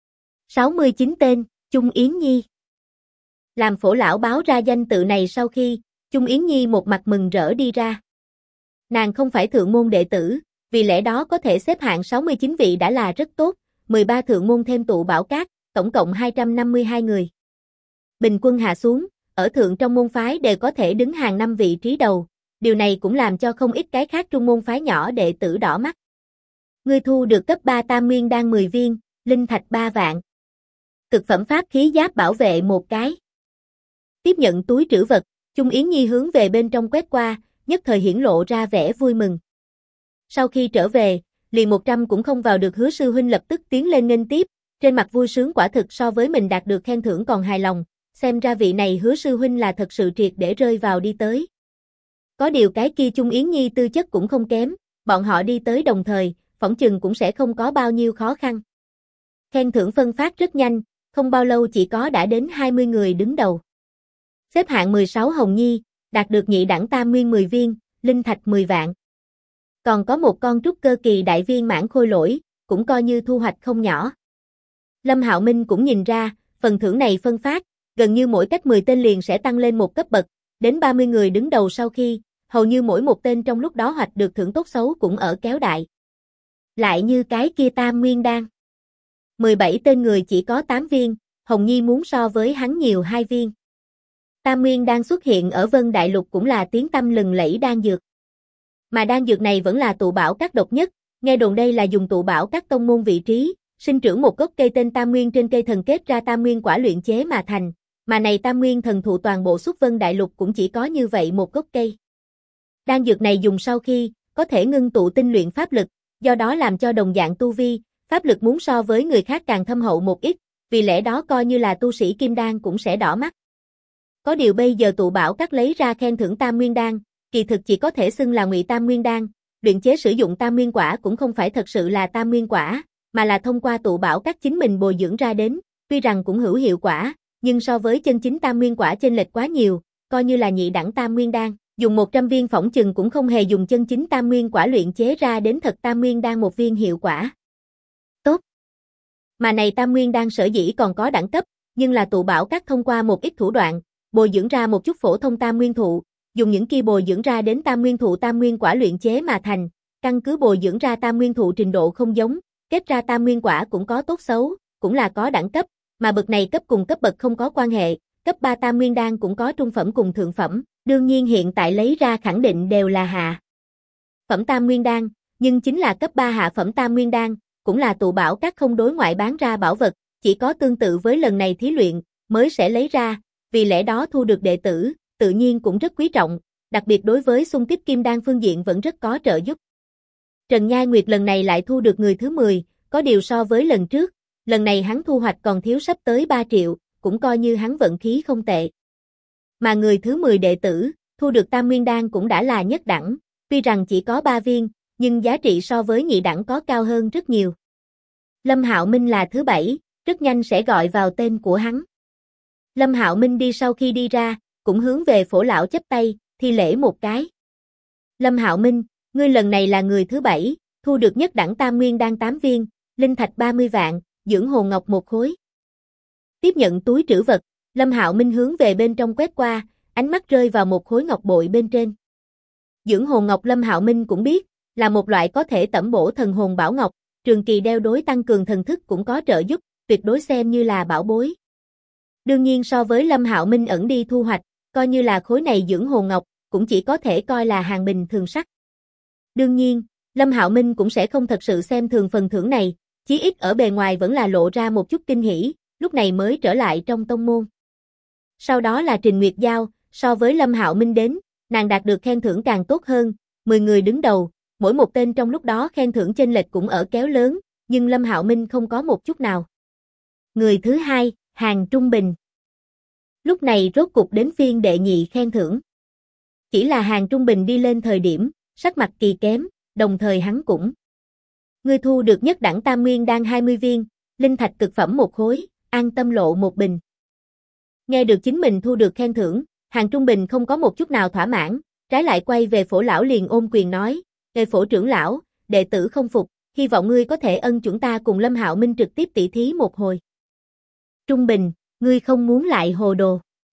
69 tên, Chung Yến Nhi. Làm Phổ lão báo ra danh tự này sau khi, Chung Yến Nhi một mặt mừng rỡ đi ra. Nàng không phải thượng môn đệ tử, vì lẽ đó có thể xếp hạng 69 vị đã là rất tốt, 13 thượng môn thêm tụ bảo các, tổng cộng 252 người. Bình quân hạ xuống, ở thượng trong môn phái đều có thể đứng hàng 5 vị trí đầu, điều này cũng làm cho không ít cái khác trung môn phái nhỏ đệ tử đỏ mắt. Ngươi thu được cấp 3 Tam Nguyên đan 10 viên, linh thạch 3 vạn. Cực phẩm pháp khí giáp bảo vệ một cái. Tiếp nhận túi trữ vật, Chung Yến Nhi hướng về bên trong quét qua, nhất thời hiển lộ ra vẻ vui mừng. Sau khi trở về, liền 100 cũng không vào được Hứa sư huynh lập tức tiến lên nghênh tiếp, trên mặt vui sướng quả thực so với mình đạt được khen thưởng còn hài lòng, xem ra vị này Hứa sư huynh là thật sự triệt để rơi vào đi tới. Có điều cái kia Chung Yến Nhi tư chất cũng không kém, bọn họ đi tới đồng thời, phỏng chừng cũng sẽ không có bao nhiêu khó khăn. Khen thưởng phân phát rất nhanh, không bao lâu chỉ có đã đến 20 người đứng đầu. Xếp hạng 16 Hồng Nhi, đạt được nhị đẳng Tam Nguyên 10 viên, linh thạch 10 vạn. Còn có một con trúc cơ kỳ đại viên mãn khôi lỗi, cũng coi như thu hoạch không nhỏ. Lâm Hạo Minh cũng nhìn ra, phần thưởng này phân phát, gần như mỗi cách 10 tên liền sẽ tăng lên một cấp bậc, đến 30 người đứng đầu sau khi, hầu như mỗi một tên trong lúc đó hoạch được thưởng tốt xấu cũng ở kéo đại. Lại như cái kia Tam Nguyên Đan. 17 tên người chỉ có 8 viên, Hồng Nhi muốn so với hắn nhiều 2 viên. Tam Nguyên Đan xuất hiện ở Vân Đại Lục cũng là tiếng tăm lừng lẫy đan dược. Mà đan dược này vẫn là tụ bảo các độc nhất, nghe đồn đây là dùng tụ bảo các tông môn vị trí, sinh trưởng một gốc cây tên Tam Nguyên trên cây thần kết ra Tam Nguyên quả luyện chế mà thành, mà này Tam Nguyên thần thụ toàn bộ xuất Vân Đại Lục cũng chỉ có như vậy một gốc cây. Đan dược này dùng sau khi, có thể ngưng tụ tinh luyện pháp lực, do đó làm cho đồng dạng tu vi, pháp lực muốn so với người khác càng thâm hậu một ít, vì lẽ đó coi như là tu sĩ kim đan cũng sẽ đỏ mắt. Có điều bây giờ tụ bảo các lấy ra khen thưởng Tam Nguyên Đan, kỳ thực chỉ có thể xưng là ngụy Tam Nguyên Đan, luyện chế sử dụng Tam Nguyên quả cũng không phải thật sự là Tam Nguyên quả, mà là thông qua tụ bảo các chính mình bồi dưỡng ra đến, tuy rằng cũng hữu hiệu quả, nhưng so với chân chính Tam Nguyên quả chênh lệch quá nhiều, coi như là nhị đẳng Tam Nguyên Đan, dùng 100 viên phỏng chừng cũng không hề dùng chân chính Tam Nguyên quả luyện chế ra đến thật Tam Nguyên Đan một viên hiệu quả. Tốt. Mà này Tam Nguyên Đan sở dĩ còn có đẳng cấp, nhưng là tụ bảo các thông qua một ít thủ đoạn, bồi dưỡng ra một chút phổ thông Tam Nguyên thụ, dùng những kia bồi dưỡng ra đến Tam Nguyên thụ Tam Nguyên quả luyện chế mà thành, căn cứ bồi dưỡng ra Tam Nguyên thụ trình độ không giống, kết ra Tam Nguyên quả cũng có tốt xấu, cũng là có đẳng cấp, mà bậc này cấp cùng cấp bậc không có quan hệ, cấp 3 Tam Nguyên Đan cũng có trung phẩm cùng thượng phẩm, đương nhiên hiện tại lấy ra khẳng định đều là hạ phẩm Tam Nguyên Đan, nhưng chính là cấp 3 hạ phẩm Tam Nguyên Đan, cũng là tụ bảo các không đối ngoại bán ra bảo vật, chỉ có tương tự với lần này thí luyện, mới sẽ lấy ra, vì lẽ đó thu được đệ tử, tự nhiên cũng rất quý trọng, đặc biệt đối với xung kích kim đan phương diện vẫn rất có trợ giúp. Trần Nhai Nguyệt lần này lại thu được người thứ 10, có điều so với lần trước, lần này hắn thu hoạch còn thiếu sắp tới 3 triệu, cũng coi như hắn vận khí không tệ. Mà người thứ 10 đệ tử, thu được Tam Nguyên Đan cũng đã là nhất đẳng, tuy rằng chỉ có 3 viên, nhưng giá trị so với nhị đẳng có cao hơn rất nhiều. Lâm Hạo Minh là thứ 7, rất nhanh sẽ gọi vào tên của hắn. Lâm Hạo Minh đi sau khi đi ra, cũng hướng về Phổ lão chắp tay, thi lễ một cái. Lâm Hạo Minh, ngươi lần này là người thứ 7, thu được nhất đẳng Tam Nguyên Đan 8 viên, linh thạch 30 vạn, dưỡng hồn ngọc 1 khối. Tiếp nhận túi trữ vật, Lâm Hạo Minh hướng về bên trong quét qua, ánh mắt rơi vào một khối ngọc bội bên trên. Dưỡng hồn ngọc Lâm Hạo Minh cũng biết, là một loại có thể tẩm bổ thần hồn bảo ngọc, trường kỳ đeo đối tăng cường thần thức cũng có trợ giúp, tuyệt đối xem như là bảo bối. Đương nhiên so với Lâm Hạo Minh ẩn đi thu hoạch, coi như là khối này dưỡng hồn ngọc, cũng chỉ có thể coi là hàng bình thường sắc. Đương nhiên, Lâm Hạo Minh cũng sẽ không thật sự xem thường phần thưởng này, chí ít ở bề ngoài vẫn là lộ ra một chút kinh hỉ, lúc này mới trở lại trong tông môn. Sau đó là Trình Nguyệt Giao, so với Lâm Hạo Minh đến, nàng đạt được khen thưởng càng tốt hơn, 10 người đứng đầu, mỗi một tên trong lúc đó khen thưởng chênh lệch cũng ở kéo lớn, nhưng Lâm Hạo Minh không có một chút nào. Người thứ 2, Hàng Trung Bình. Lúc này rốt cục đến phiên đệ nhị khen thưởng. Chỉ là Hàng Trung Bình đi lên thời điểm, sắc mặt kỳ kém, đồng thời hắn cũng. Ngươi thu được nhất đẳng Tam Nguyên Đan 20 viên, linh thạch cực phẩm 1 khối, an tâm lộ 1 bình. Nghe được chính mình thu được khen thưởng, Hàng Trung Bình không có một chút nào thỏa mãn, trái lại quay về Phổ lão liền ôm quyền nói, "Về Phổ trưởng lão, đệ tử không phục, hy vọng ngươi có thể ân chuẩn ta cùng Lâm Hạo Minh trực tiếp tỉ thí một hồi." Trung Bình, ngươi không muốn lại hồ đồ.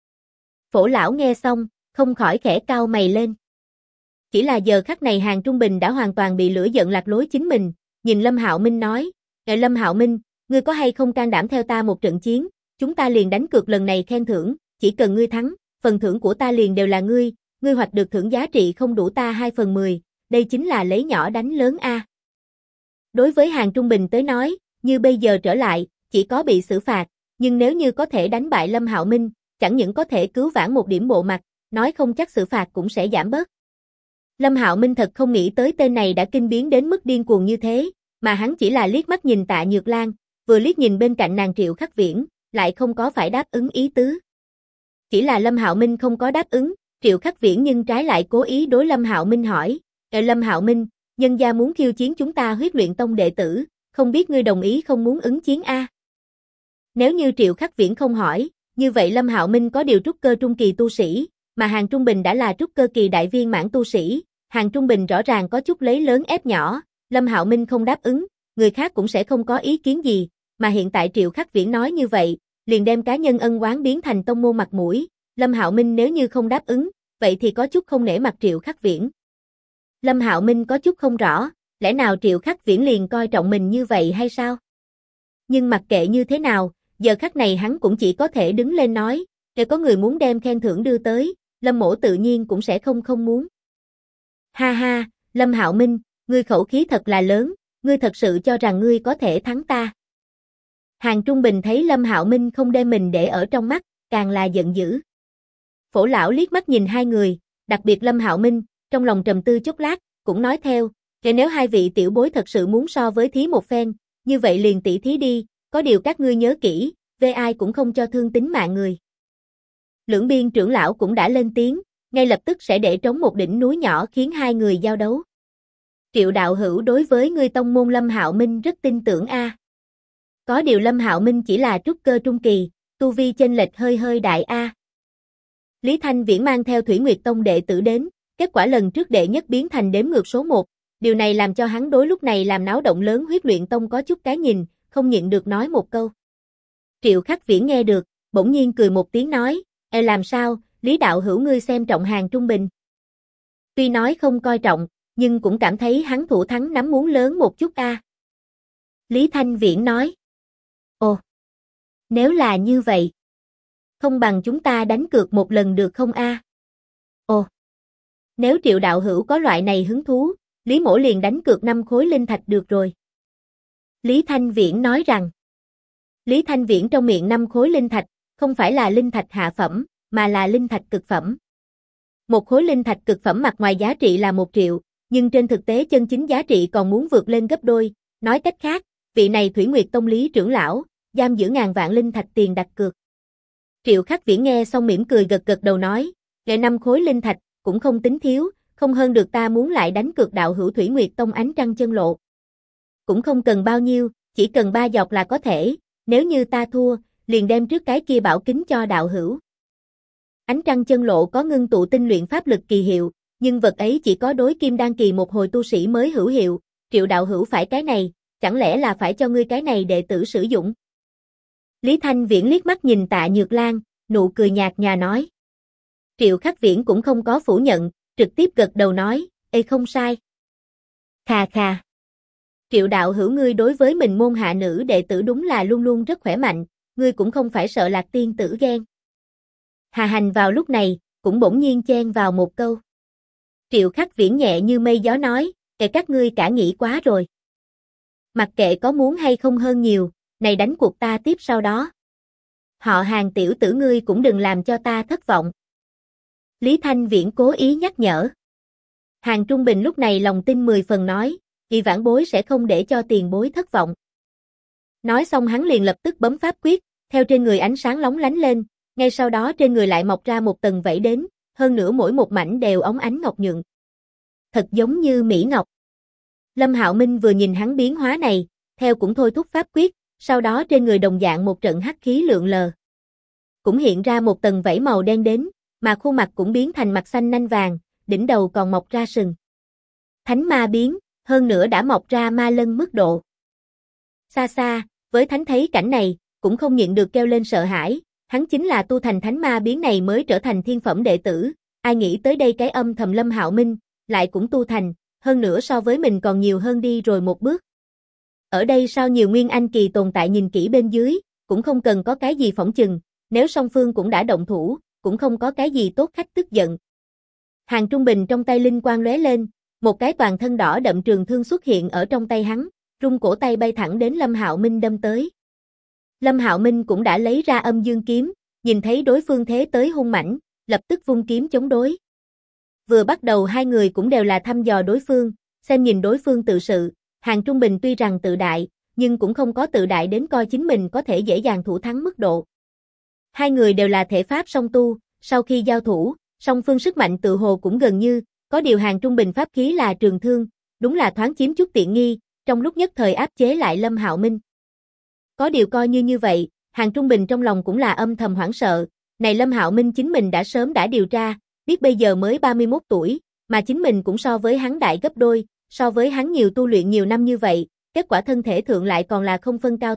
Phổ lão nghe xong, không khỏi khẽ cau mày lên. Chỉ là giờ khắc này Hàng Trung Bình đã hoàn toàn bị lửa giận lạc lối chính mình, nhìn Lâm Hạo Minh nói, Lâm Hạo Minh, ngươi có hay không can đảm theo ta một trận chiến, chúng ta liền đánh cược lần này khen thưởng, chỉ cần ngươi thắng, phần thưởng của ta liền đều là ngươi hoạch được thưởng giá trị không đủ ta 2/10, đây chính là lấy nhỏ đánh lớn a." Đối với Hàng Trung Bình tới nói, như bây giờ trở lại, chỉ có bị xử phạt, nhưng nếu như có thể đánh bại Lâm Hạo Minh, chẳng những có thể cứu vãn một điểm bộ mặt, nói không chắc xử phạt cũng sẽ giảm bớt. Lâm Hạo Minh thật không nghĩ tới tên này đã kinh biến đến mức điên cuồng như thế, mà hắn chỉ là liếc mắt nhìn Tạ Nhược Lan, vừa liếc nhìn bên cạnh nàng Triệu Khắc Viễn, lại không có phải đáp ứng ý tứ. Chỉ là Lâm Hạo Minh không có đáp ứng, Triệu Khắc Viễn nhưng trái lại cố ý đối Lâm Hạo Minh hỏi, Lâm Hạo Minh, nhân gia muốn khiêu chiến chúng ta Huyết Luyện Tông đệ tử, không biết ngươi đồng ý không muốn ứng chiến a?" Nếu như Triệu Khắc Viễn không hỏi, như vậy Lâm Hạo Minh có điều trúc cơ trung kỳ tu sĩ, mà Hàng Trung Bình đã là trúc cơ kỳ đại viên mãn tu sĩ, Hàng Trung Bình rõ ràng có chút lấy lớn ép nhỏ, Lâm Hạo Minh không đáp ứng, người khác cũng sẽ không có ý kiến gì, mà hiện tại Triệu Khắc Viễn nói như vậy, liền đem cá nhân ân oán biến thành tông môn mặt mũi, Lâm Hạo Minh nếu như không đáp ứng, vậy thì có chút không nể mặt Triệu Khắc Viễn. Lâm Hạo Minh có chút không rõ, lẽ nào Triệu Khắc Viễn liền coi trọng mình như vậy hay sao? Nhưng mặc kệ như thế nào, giờ khắc này hắn cũng chỉ có thể đứng lên nói, nếu có người muốn đem khen thưởng đưa tới, Lâm mỗ tự nhiên cũng sẽ không muốn. Ha ha, Lâm Hạo Minh, ngươi khẩu khí thật là lớn, ngươi thật sự cho rằng ngươi có thể thắng ta. Hàng Trung Bình thấy Lâm Hạo Minh không đem mình để ở trong mắt, càng là giận dữ. Phổ lão liếc mắt nhìn hai người, đặc biệt Lâm Hạo Minh, trong lòng trầm tư chốc lát, cũng nói theo, nếu hai vị tiểu bối thật sự muốn so với thí một phen, như vậy liền tỷ thí đi, có điều các ngươi nhớ kỹ, về ai cũng không cho thương tính mạng người. Lưỡng biên trưởng lão cũng đã lên tiếng, ngay lập tức sẽ để trống một đỉnh núi nhỏ khiến hai người giao đấu. Triệu đạo hữu đối với ngươi tông môn Lâm Hạo Minh rất tin tưởng a. Có điều Lâm Hạo Minh chỉ là trúc cơ trung kỳ, tu vi chênh lệch hơi đại a. Lý Thanh Viễn mang theo Thủy Nguyệt Tông đệ tử đến, kết quả lần trước đệ nhất biến thành đếm ngược số 1, điều này làm cho hắn đối lúc này làm náo động lớn Huyết Luyện Tông có chút cái nhìn, không nhịn được nói một câu. Triệu Khắc Viễn nghe được, bỗng nhiên cười một tiếng nói, làm sao, Lý đạo hữu ngươi xem trọng Hàng Trung Bình. Tuy nói không coi trọng, nhưng cũng cảm thấy hắn thủ thắng nắm muốn lớn một chút a. Lý Thanh Viễn nói. Ồ, nếu là như vậy, không bằng chúng ta đánh cược một lần được không a? Ồ, nếu Triệu đạo hữu có loại này hứng thú, Lý mỗ liền đánh cược 5 khối linh thạch được rồi. Lý Thanh Viễn nói rằng, Lý Thanh Viễn trong miệng 5 khối linh thạch, không phải là linh thạch hạ phẩm, mà là linh thạch cực phẩm. Một khối linh thạch cực phẩm mặt ngoài giá trị là 1 triệu, nhưng trên thực tế chân chính giá trị còn muốn vượt lên gấp đôi, nói cách khác, vị này Thủy Nguyệt Tông Lý trưởng lão, giam giữ ngàn vạn linh thạch tiền đặt cược. Triệu Khắc Viễn nghe xong mỉm cười gật đầu nói, "Nghệ 5 khối linh thạch, cũng không tính thiếu, không hơn được ta muốn lại đánh cược đạo hữu Thủy Nguyệt Tông ánh trăng chân lộ. Cũng không cần bao nhiêu, chỉ cần 3 giọt là có thể, nếu như ta thua, liền đem trước cái kia bảo kính cho đạo hữu." Ánh trăng chân lộ có ngưng tụ tinh luyện pháp lực kỳ hiệu, nhưng vật ấy chỉ có đối kim đan kỳ một hồi tu sĩ mới hữu hiệu, Triệu đạo hữu phải cái này, chẳng lẽ là phải cho ngươi cái này đệ tử sử dụng? Lý Thanh Viễn liếc mắt nhìn Tạ Nhược Lan, nụ cười nhạt nhòa nói. Triệu Khắc Viễn cũng không có phủ nhận, trực tiếp gật đầu nói, không sai. Khà khà. Triệu đạo hữu ngươi đối với mình môn hạ nữ đệ tử đúng là luôn luôn rất khỏe mạnh, ngươi cũng không phải sợ Lạc tiên tử ghen. Hà Hành vào lúc này, cũng bỗng nhiên chen vào một câu. Triệu Khắc Viễn nhẹ như mây gió nói, các ngươi cả nghĩ quá rồi. Mặc kệ có muốn hay không hơn nhiều, này đánh cuộc ta tiếp sau đó. Họ Hàng tiểu tử ngươi cũng đừng làm cho ta thất vọng. Lý Thanh Viễn cố ý nhắc nhở. Hàng Trung Bình lúc này lòng tin 10 phần nói, vì vãn bối sẽ không để cho tiền bối thất vọng. Nói xong hắn liền lập tức bấm pháp quyết, theo trên người ánh sáng lóng lánh lên, ngay sau đó trên người lại mọc ra một tầng vảy đến, hơn nữa mỗi một mảnh đều óng ánh ngọc nhuận. Thật giống như mỹ ngọc. Lâm Hạo Minh vừa nhìn hắn biến hóa này, theo cũng thôi thúc pháp quyết, sau đó trên người đồng dạng một trận hắc khí lượn lờ. Cũng hiện ra một tầng vảy màu đen đến, mà khuôn mặt cũng biến thành mặt xanh nanh vàng, đỉnh đầu còn mọc ra sừng. Thánh ma biến, hơn nữa đã mọc ra ma lân mức độ. Xa xa, với thánh thấy cảnh này, cũng không nhịn được kêu lên sợ hãi, hắn chính là tu thành thánh ma biến này mới trở thành thiên phẩm đệ tử, ai nghĩ tới đây cái âm thầm Lâm Hạo Minh, lại cũng tu thành, hơn nữa so với mình còn nhiều hơn đi rồi một bước. Ở đây sao nhiều nguyên anh kỳ tồn tại nhìn kỹ bên dưới, cũng không cần có cái gì phỏng chừng, nếu song phương cũng đã động thủ, cũng không có cái gì tốt khách tức giận. Hàng Trung Bình trong tay linh quang lóe lên, một cái toàn thân đỏ đậm trường thương xuất hiện ở trong tay hắn, rung cổ tay bay thẳng đến Lâm Hạo Minh đâm tới. Lâm Hạo Minh cũng đã lấy ra âm dương kiếm, nhìn thấy đối phương thế tới hung mãnh, lập tức vung kiếm chống đối. Vừa bắt đầu hai người cũng đều là thăm dò đối phương, xem nhìn đối phương tự sự, Hàng Trung Bình tuy rằng tự đại, nhưng cũng không có tự đại đến coi chính mình có thể dễ dàng thủ thắng mức độ. Hai người đều là thể pháp song tu, sau khi giao thủ, song phương sức mạnh tự hồ cũng gần như, có điều Hàng Trung Bình pháp khí là trường thương, đúng là thoáng chiếm chút tiện nghi, trong lúc nhất thời áp chế lại Lâm Hạo Minh. Có điều coi như vậy, Hàng Trung Bình trong lòng cũng là âm thầm hoảng sợ, này Lâm Hạo Minh chính mình đã sớm đã điều tra, biết bây giờ mới 31 tuổi, mà chính mình cũng so với hắn đại gấp đôi, so với hắn nhiều tu luyện nhiều năm như vậy, kết quả thân thể thượng lại còn là không phân cao thấp,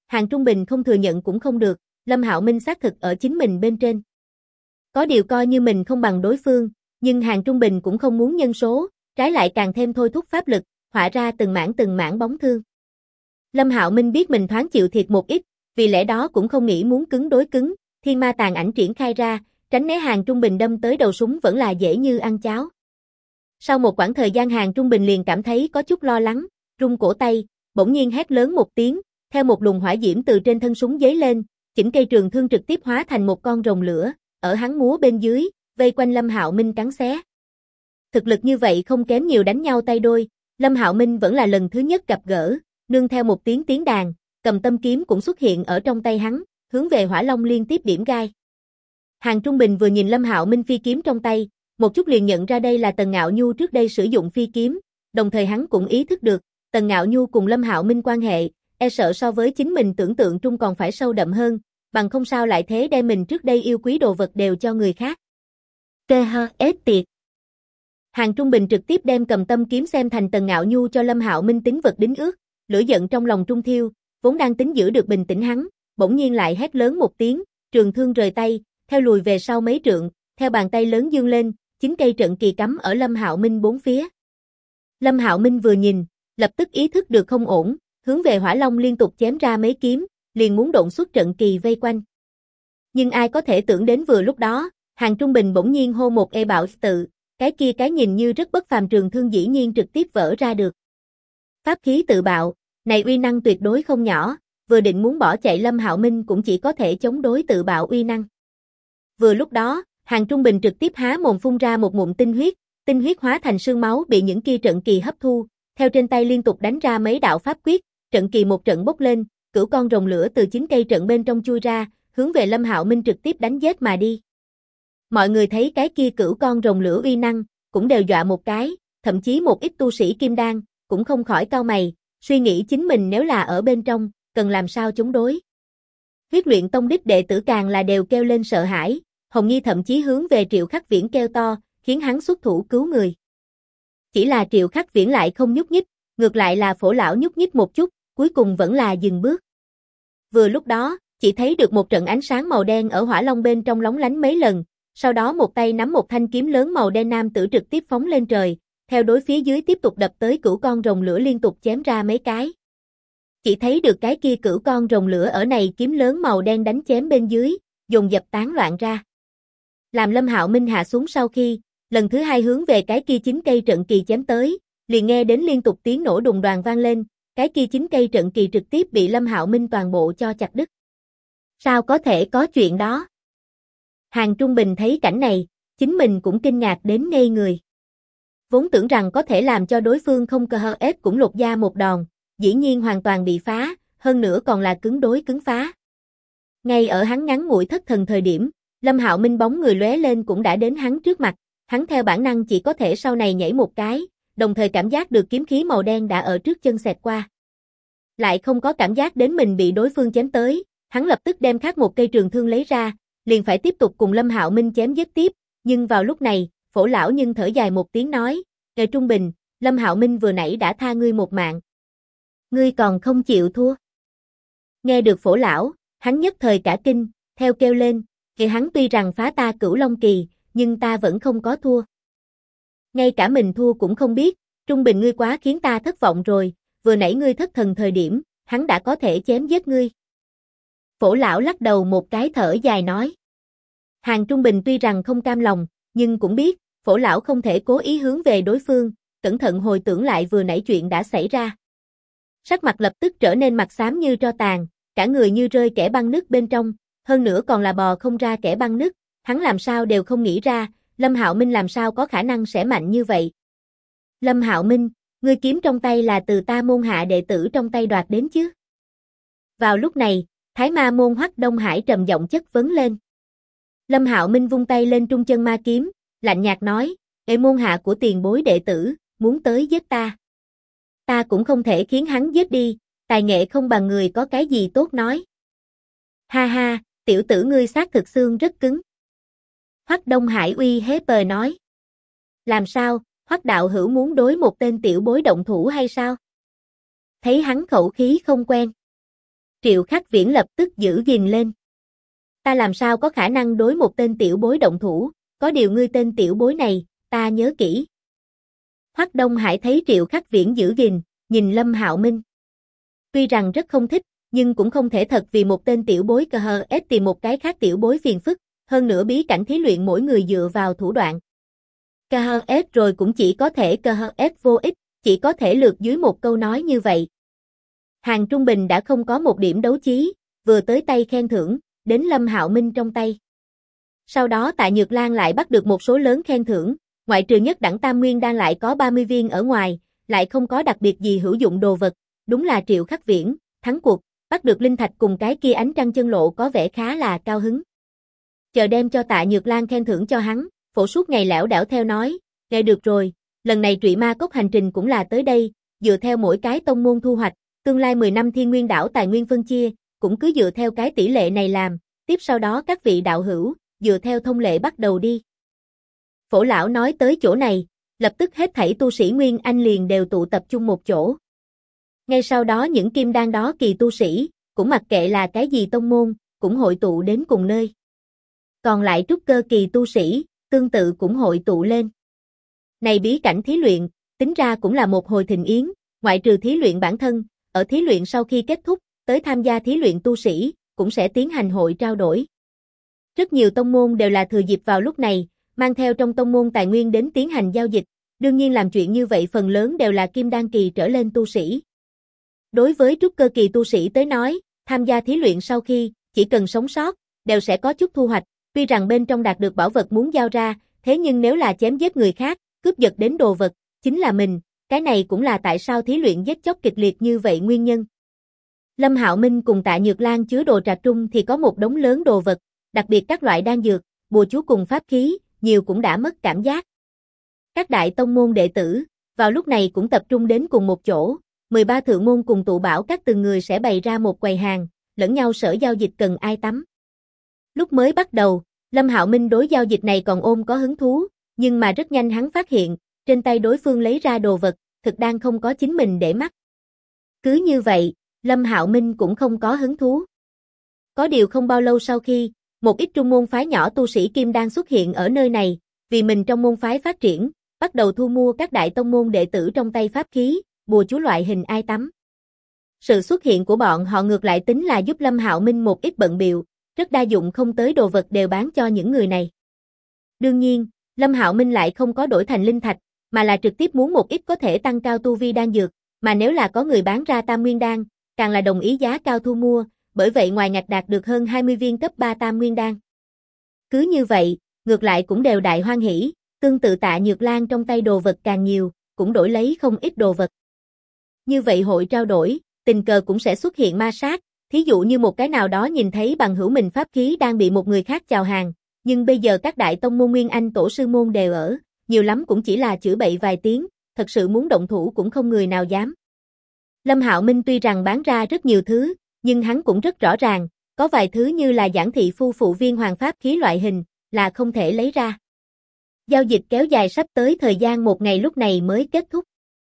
Hàng Trung Bình không thừa nhận cũng không được, Lâm Hạo Minh xác thực ở chính mình bên trên. Có điều coi như mình không bằng đối phương, nhưng Hàng Trung Bình cũng không muốn nhân số, trái lại càng thêm thôi thúc pháp lực, họa ra từng mảng bóng thương. Lâm Hạo Minh biết mình thoáng chịu thiệt một ít, vì lẽ đó cũng không nghĩ muốn cứng đối cứng, thiên ma tàn ảnh triển khai ra, tránh né Hàng Trung Bình đâm tới đầu súng vẫn là dễ như ăn cháo. Sau một quãng thời gian Hàng Trung Bình liền cảm thấy có chút lo lắng, run cổ tay, bỗng nhiên hét lớn một tiếng, theo một luồng hỏa diễm từ trên thân súng giấy lên, chỉnh cây trường thương trực tiếp hóa thành một con rồng lửa, ở hắn múa bên dưới, vây quanh Lâm Hạo Minh cắn xé. Thực lực như vậy không kém nhiều đánh nhau tay đôi, Lâm Hạo Minh vẫn là lần thứ nhất gặp gỡ, nương theo một tiếng đàn, cầm tâm kiếm cũng xuất hiện ở trong tay hắn, hướng về Hỏa Long liên tiếp điểm gai. Hàng Trung Bình vừa nhìn Lâm Hạo Minh phi kiếm trong tay, một chút liền nhận ra đây là Tần Ngạo Nhu trước đây sử dụng phi kiếm, đồng thời hắn cũng ý thức được, Tần Ngạo Nhu cùng Lâm Hạo Minh quan hệ, e sợ so với chính mình tưởng tượng trung còn phải sâu đậm hơn, bằng không sao lại thế đem mình trước đây yêu quý đồ vật đều cho người khác. KHS tiệt. Hàng Trung Bình trực tiếp đem cầm tâm kiếm xem thành Tần Ngạo Nhu cho Lâm Hạo Minh tính vật đính ước, lửa giận trong lòng trung thiêu, vốn đang tính giữ được bình tĩnh hắn, bỗng nhiên lại hét lớn một tiếng, trường thương rời tay, theo lùi về sau mấy trượng, theo bàn tay lớn dương lên, 9 cây trận kỳ cắm ở Lâm Hạo Minh bốn phía. Lâm Hạo Minh vừa nhìn, lập tức ý thức được không ổn, hướng về Hỏa Long liên tục chém ra mấy kiếm, liền muốn độn xuất trận kỳ vây quanh. Nhưng ai có thể tưởng đến vừa lúc đó, Hàng Trung Bình bỗng nhiên hô một ê bạo tự, cái nhìn như rất bất phàm trường thương dĩ nhiên trực tiếp vỡ ra được. Pháp khí tự bạo, này uy năng tuyệt đối không nhỏ, vừa định muốn bỏ chạy Lâm Hạo Minh cũng chỉ có thể chống đối tự bạo uy năng. Vừa lúc đó, Hàng Trung Bình trực tiếp há mồm phun ra một ngụm tinh huyết hóa thành sương máu bị những kia trận kỳ hấp thu, theo trên tay liên tục đánh ra mấy đạo pháp quyết, trận kỳ một trận bốc lên, cửu con rồng lửa từ 9 cây trận bên trong chui ra, hướng về Lâm Hạo Minh trực tiếp đánh giết mà đi. Mọi người thấy cái kia cửu con rồng lửa uy năng, cũng đều dọa một cái, thậm chí một ít tu sĩ kim đan, cũng không khỏi cau mày, suy nghĩ chính mình nếu là ở bên trong, cần làm sao chống đối. Huyết Luyện Tông đích đệ tử càng là đều kêu lên sợ hãi, Hồng Nhi thậm chí hướng về Triệu Khắc Viễn kêu to, khiến hắn xuất thủ cứu người. Chỉ là Triệu Khắc Viễn lại không nhúc nhích, ngược lại là Phổ lão nhúc nhích một chút, cuối cùng vẫn là dừng bước. Vừa lúc đó, chỉ thấy được một trận ánh sáng màu đen ở Hỏa Long bên trong lóng lánh mấy lần, sau đó một tay nắm một thanh kiếm lớn màu đen nam tử trực tiếp phóng lên trời, theo đối phía dưới tiếp tục đập tới cửu con rồng lửa liên tục chém ra mấy cái. Chỉ thấy được cái kia cửu con rồng lửa ở này kiếm lớn màu đen đánh chém bên dưới, dồn dập tán loạn ra. Làm Lâm Hạo Minh hạ xuống sau khi, lần thứ hai hướng về cái kia 9 cây trận kỳ chém tới, liền nghe đến liên tục tiếng nổ đùng đoàng vang lên, cái kia 9 cây trận kỳ trực tiếp bị Lâm Hạo Minh toàn bộ cho chặt đứt. Sao có thể có chuyện đó? Hàng Trung Bình thấy cảnh này, chính mình cũng kinh ngạc đến ngây người. Vốn tưởng rằng có thể làm cho đối phương không cơ ép cũng lột da một đòn, dĩ nhiên hoàn toàn bị phá, hơn nữa còn là cứng đối cứng phá. Ngay ở hắn ngắn ngủi thất thần thời điểm, Lâm Hạo Minh bóng người lóe lên cũng đã đến hắn trước mặt, hắn theo bản năng chỉ có thể sau này nhảy một cái, đồng thời cảm giác được kiếm khí màu đen đã ở trước chân xẹt qua. Lại không có cảm giác đến mình bị đối phương chém tới, hắn lập tức đem khác một cây trường thương lấy ra, liền phải tiếp tục cùng Lâm Hạo Minh chém giết tiếp, nhưng vào lúc này, Phổ lão nhưng thở dài một tiếng nói, "Ngài Trung Bình, Lâm Hạo Minh vừa nãy đã tha ngươi một mạng. Ngươi còn không chịu thua?" Nghe được Phổ lão, hắn nhất thời cả kinh, theo kêu lên, "Thì hắn tuy rằng phá ta Cửu Long Kỳ, nhưng ta vẫn không có thua. Ngay cả mình thua cũng không biết, Trung Bình ngươi quá khiến ta thất vọng rồi, vừa nãy ngươi thất thần thời điểm, hắn đã có thể chém giết ngươi." Phổ lão lắc đầu một cái thở dài nói. Hàng Trung Bình tuy rằng không cam lòng, nhưng cũng biết, Phổ lão không thể cố ý hướng về đối phương, cẩn thận hồi tưởng lại vừa nãy chuyện đã xảy ra. Sắc mặt lập tức trở nên mặt xám như tro tàn, cả người như rơi kẽ băng nứt bên trong, hơn nữa còn là bò không ra kẽ băng nứt, hắn làm sao đều không nghĩ ra, Lâm Hạo Minh làm sao có khả năng sẽ mạnh như vậy. "Lâm Hạo Minh, ngươi kiếm trong tay là từ ta môn hạ đệ tử trong tay đoạt đến chứ?" Vào lúc này, Thái Ma môn Hoắc Đông Hải trầm giọng chất vấn lên. Lâm Hạo Minh vung tay lên trung chân ma kiếm, lạnh nhạt nói, "Ê môn hạ của tiền bối đệ tử, muốn tới giết ta. Ta cũng không thể khiến hắn giết đi, tài nghệ không bằng người có cái gì tốt nói." "Ha ha, tiểu tử ngươi xác thực xương rất cứng." Hoắc Đông Hải uy hế bờ nói. "Làm sao, Hoắc đạo hữu muốn đối một tên tiểu bối động thủ hay sao?" Thấy hắn khẩu khí không quen. Triệu Khắc Viễn lập tức giữ gìn lên. Ta làm sao có khả năng đối một tên tiểu bối động thủ, có điều ngươi tên tiểu bối này, ta nhớ kỹ. Hoắc Đông Hải thấy Triệu Khắc Viễn giữ gìn, nhìn Lâm Hạo Minh. Tuy rằng rất không thích, nhưng cũng không thể thật vì một tên tiểu bối KHS tìm một cái khác tiểu bối phiền phức, hơn nữa bí cảnh thí luyện mỗi người dựa vào thủ đoạn. KHS rồi cũng chỉ có thể KHS vô ích, chỉ có thể lược dưới một câu nói như vậy. Hàng Trung Bình đã không có một điểm đấu chí, vừa tới tay khen thưởng, đến Lâm Hạo Minh trong tay. Sau đó Tạ Nhược Lan lại bắt được một số lớn khen thưởng, ngoại trừ nhất đẳng tam nguyên đan lại có 30 viên ở ngoài, lại không có đặc biệt gì hữu dụng đồ vật, đúng là Triệu Khắc Viễn, thắng cuộc, bắt được linh thạch cùng cái kia ánh trăng chân lộ có vẻ khá là cao hứng. Chờ đem cho Tạ Nhược Lan khen thưởng cho hắn, phổ suốt ngày lẻo đảo theo nói, nghe được rồi, lần này Trụy Ma Cốc hành trình cũng là tới đây, dựa theo mỗi cái tông môn thu hoạch, tương lai 10 năm Thiên Nguyên đảo tài nguyên phân chia, cũng cứ dựa theo cái tỷ lệ này làm, tiếp sau đó các vị đạo hữu, dựa theo thông lệ bắt đầu đi. Phổ lão nói tới chỗ này, lập tức hết thảy tu sĩ Nguyên Anh liền đều tụ tập trung một chỗ. Ngay sau đó những kim đan đó kỳ tu sĩ, cũng mặc kệ là cái gì tông môn, cũng hội tụ đến cùng nơi. Còn lại trúc cơ kỳ tu sĩ, tương tự cũng hội tụ lên. Này bí cảnh thí luyện, tính ra cũng là một hồi thịnh yến, ngoại trừ thí luyện bản thân, ở thí luyện sau khi kết thúc, tới tham gia thí luyện tu sĩ, cũng sẽ tiến hành hội trao đổi. Rất nhiều tông môn đều là thừa dịp vào lúc này, mang theo trong tông môn tài nguyên đến tiến hành giao dịch, đương nhiên làm chuyện như vậy phần lớn đều là kim đan kỳ trở lên tu sĩ. Đối với trúc cơ kỳ tu sĩ tới nói, tham gia thí luyện sau khi, chỉ cần sống sót, đều sẽ có chút thu hoạch, tuy rằng bên trong đạt được bảo vật muốn giao ra, thế nhưng nếu là chém giết người khác, cướp giật đến đồ vật, chính là mình, cái này cũng là tại sao thí luyện giết chóc kịch liệt như vậy nguyên nhân. Lâm Hạo Minh cùng Tạ Nhược Lan chứa đồ trạc trung thì có một đống lớn đồ vật, đặc biệt các loại đan dược, bùa chú cùng pháp khí, nhiều cũng đã mất cảm giác. Các đại tông môn đệ tử, vào lúc này cũng tập trung đến cùng một chỗ, 13 thượng môn cùng tụ bảo các từng người sẽ bày ra một quầy hàng, lẫn nhau sở giao dịch cần ai tắm. Lúc mới bắt đầu, Lâm Hạo Minh đối giao dịch này còn ôm có hứng thú, nhưng mà rất nhanh hắn phát hiện, trên tay đối phương lấy ra đồ vật, thực đang không có chính mình để mắt. Cứ như vậy, Lâm Hạo Minh cũng không có hứng thú. Có điều không bao lâu sau khi, một ít trung môn phái nhỏ tu sĩ kim đan xuất hiện ở nơi này, vì mình trong môn phái phát triển, bắt đầu thu mua các đại tông môn đệ tử trong tay pháp khí, bùa chú loại hình ai tắm. Sự xuất hiện của bọn họ ngược lại tính là giúp Lâm Hạo Minh một ít bận bịu, rất đa dụng không tới đồ vật đều bán cho những người này. Đương nhiên, Lâm Hạo Minh lại không có đổi thành linh thạch, mà là trực tiếp muốn một ít có thể tăng cao tu vi đan dược, mà nếu là có người bán ra tam nguyên đan, càng là đồng ý giá cao thu mua, bởi vậy ngoài ngạch đạt được hơn 20 viên cấp 3 tam nguyên đan. Cứ như vậy, ngược lại cũng đều đại hoan hỉ, tương tự Tạ Nhược Lan trong tay đồ vật càng nhiều, cũng đổi lấy không ít đồ vật. Như vậy hội trao đổi, tình cờ cũng sẽ xuất hiện ma sát, thí dụ như một cái nào đó nhìn thấy bằng hữu mình pháp khí đang bị một người khác chào hàng, nhưng bây giờ các đại tông môn Nguyên Anh tổ sư môn đều ở, nhiều lắm cũng chỉ là chửi bậy vài tiếng, thật sự muốn động thủ cũng không người nào dám. Lâm Hạo Minh tuy rằng bán ra rất nhiều thứ, nhưng hắn cũng rất rõ ràng, có vài thứ như là giản thị phu phụ viên hoàng pháp khí loại hình, là không thể lấy ra. Giao dịch kéo dài sắp tới thời gian một ngày lúc này mới kết thúc.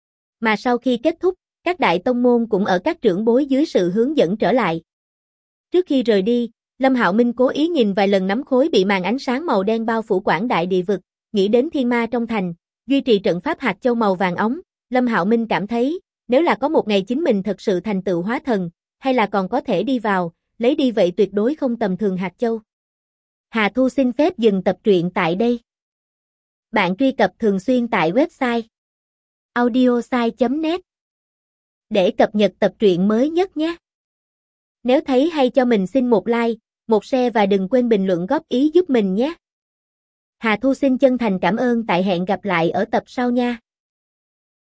Mà sau khi kết thúc, các đại tông môn cũng ở các trưởng bối dưới sự hướng dẫn trở lại. Trước khi rời đi, Lâm Hạo Minh cố ý nhìn vài lần nắm khối bị màn ánh sáng màu đen bao phủ quảng đại địa vực, nghĩ đến thiên ma trong thành, duy trì trận pháp hạt châu màu vàng óng, Lâm Hạo Minh cảm thấy, nếu là có một ngày chính mình thật sự thành tựu hóa thần, hay là còn có thể đi vào, lấy đi vậy tuyệt đối không tầm thường hạt châu. Hà Thu xin phép dừng tập truyện tại đây. Bạn truy cập thường xuyên tại website audiosai.net để cập nhật tập truyện mới nhất nhé. Nếu thấy hay cho mình xin một like, một share và đừng quên bình luận góp ý giúp mình nhé. Hà Thu xin chân thành cảm ơn, tại hẹn gặp lại ở tập sau nha.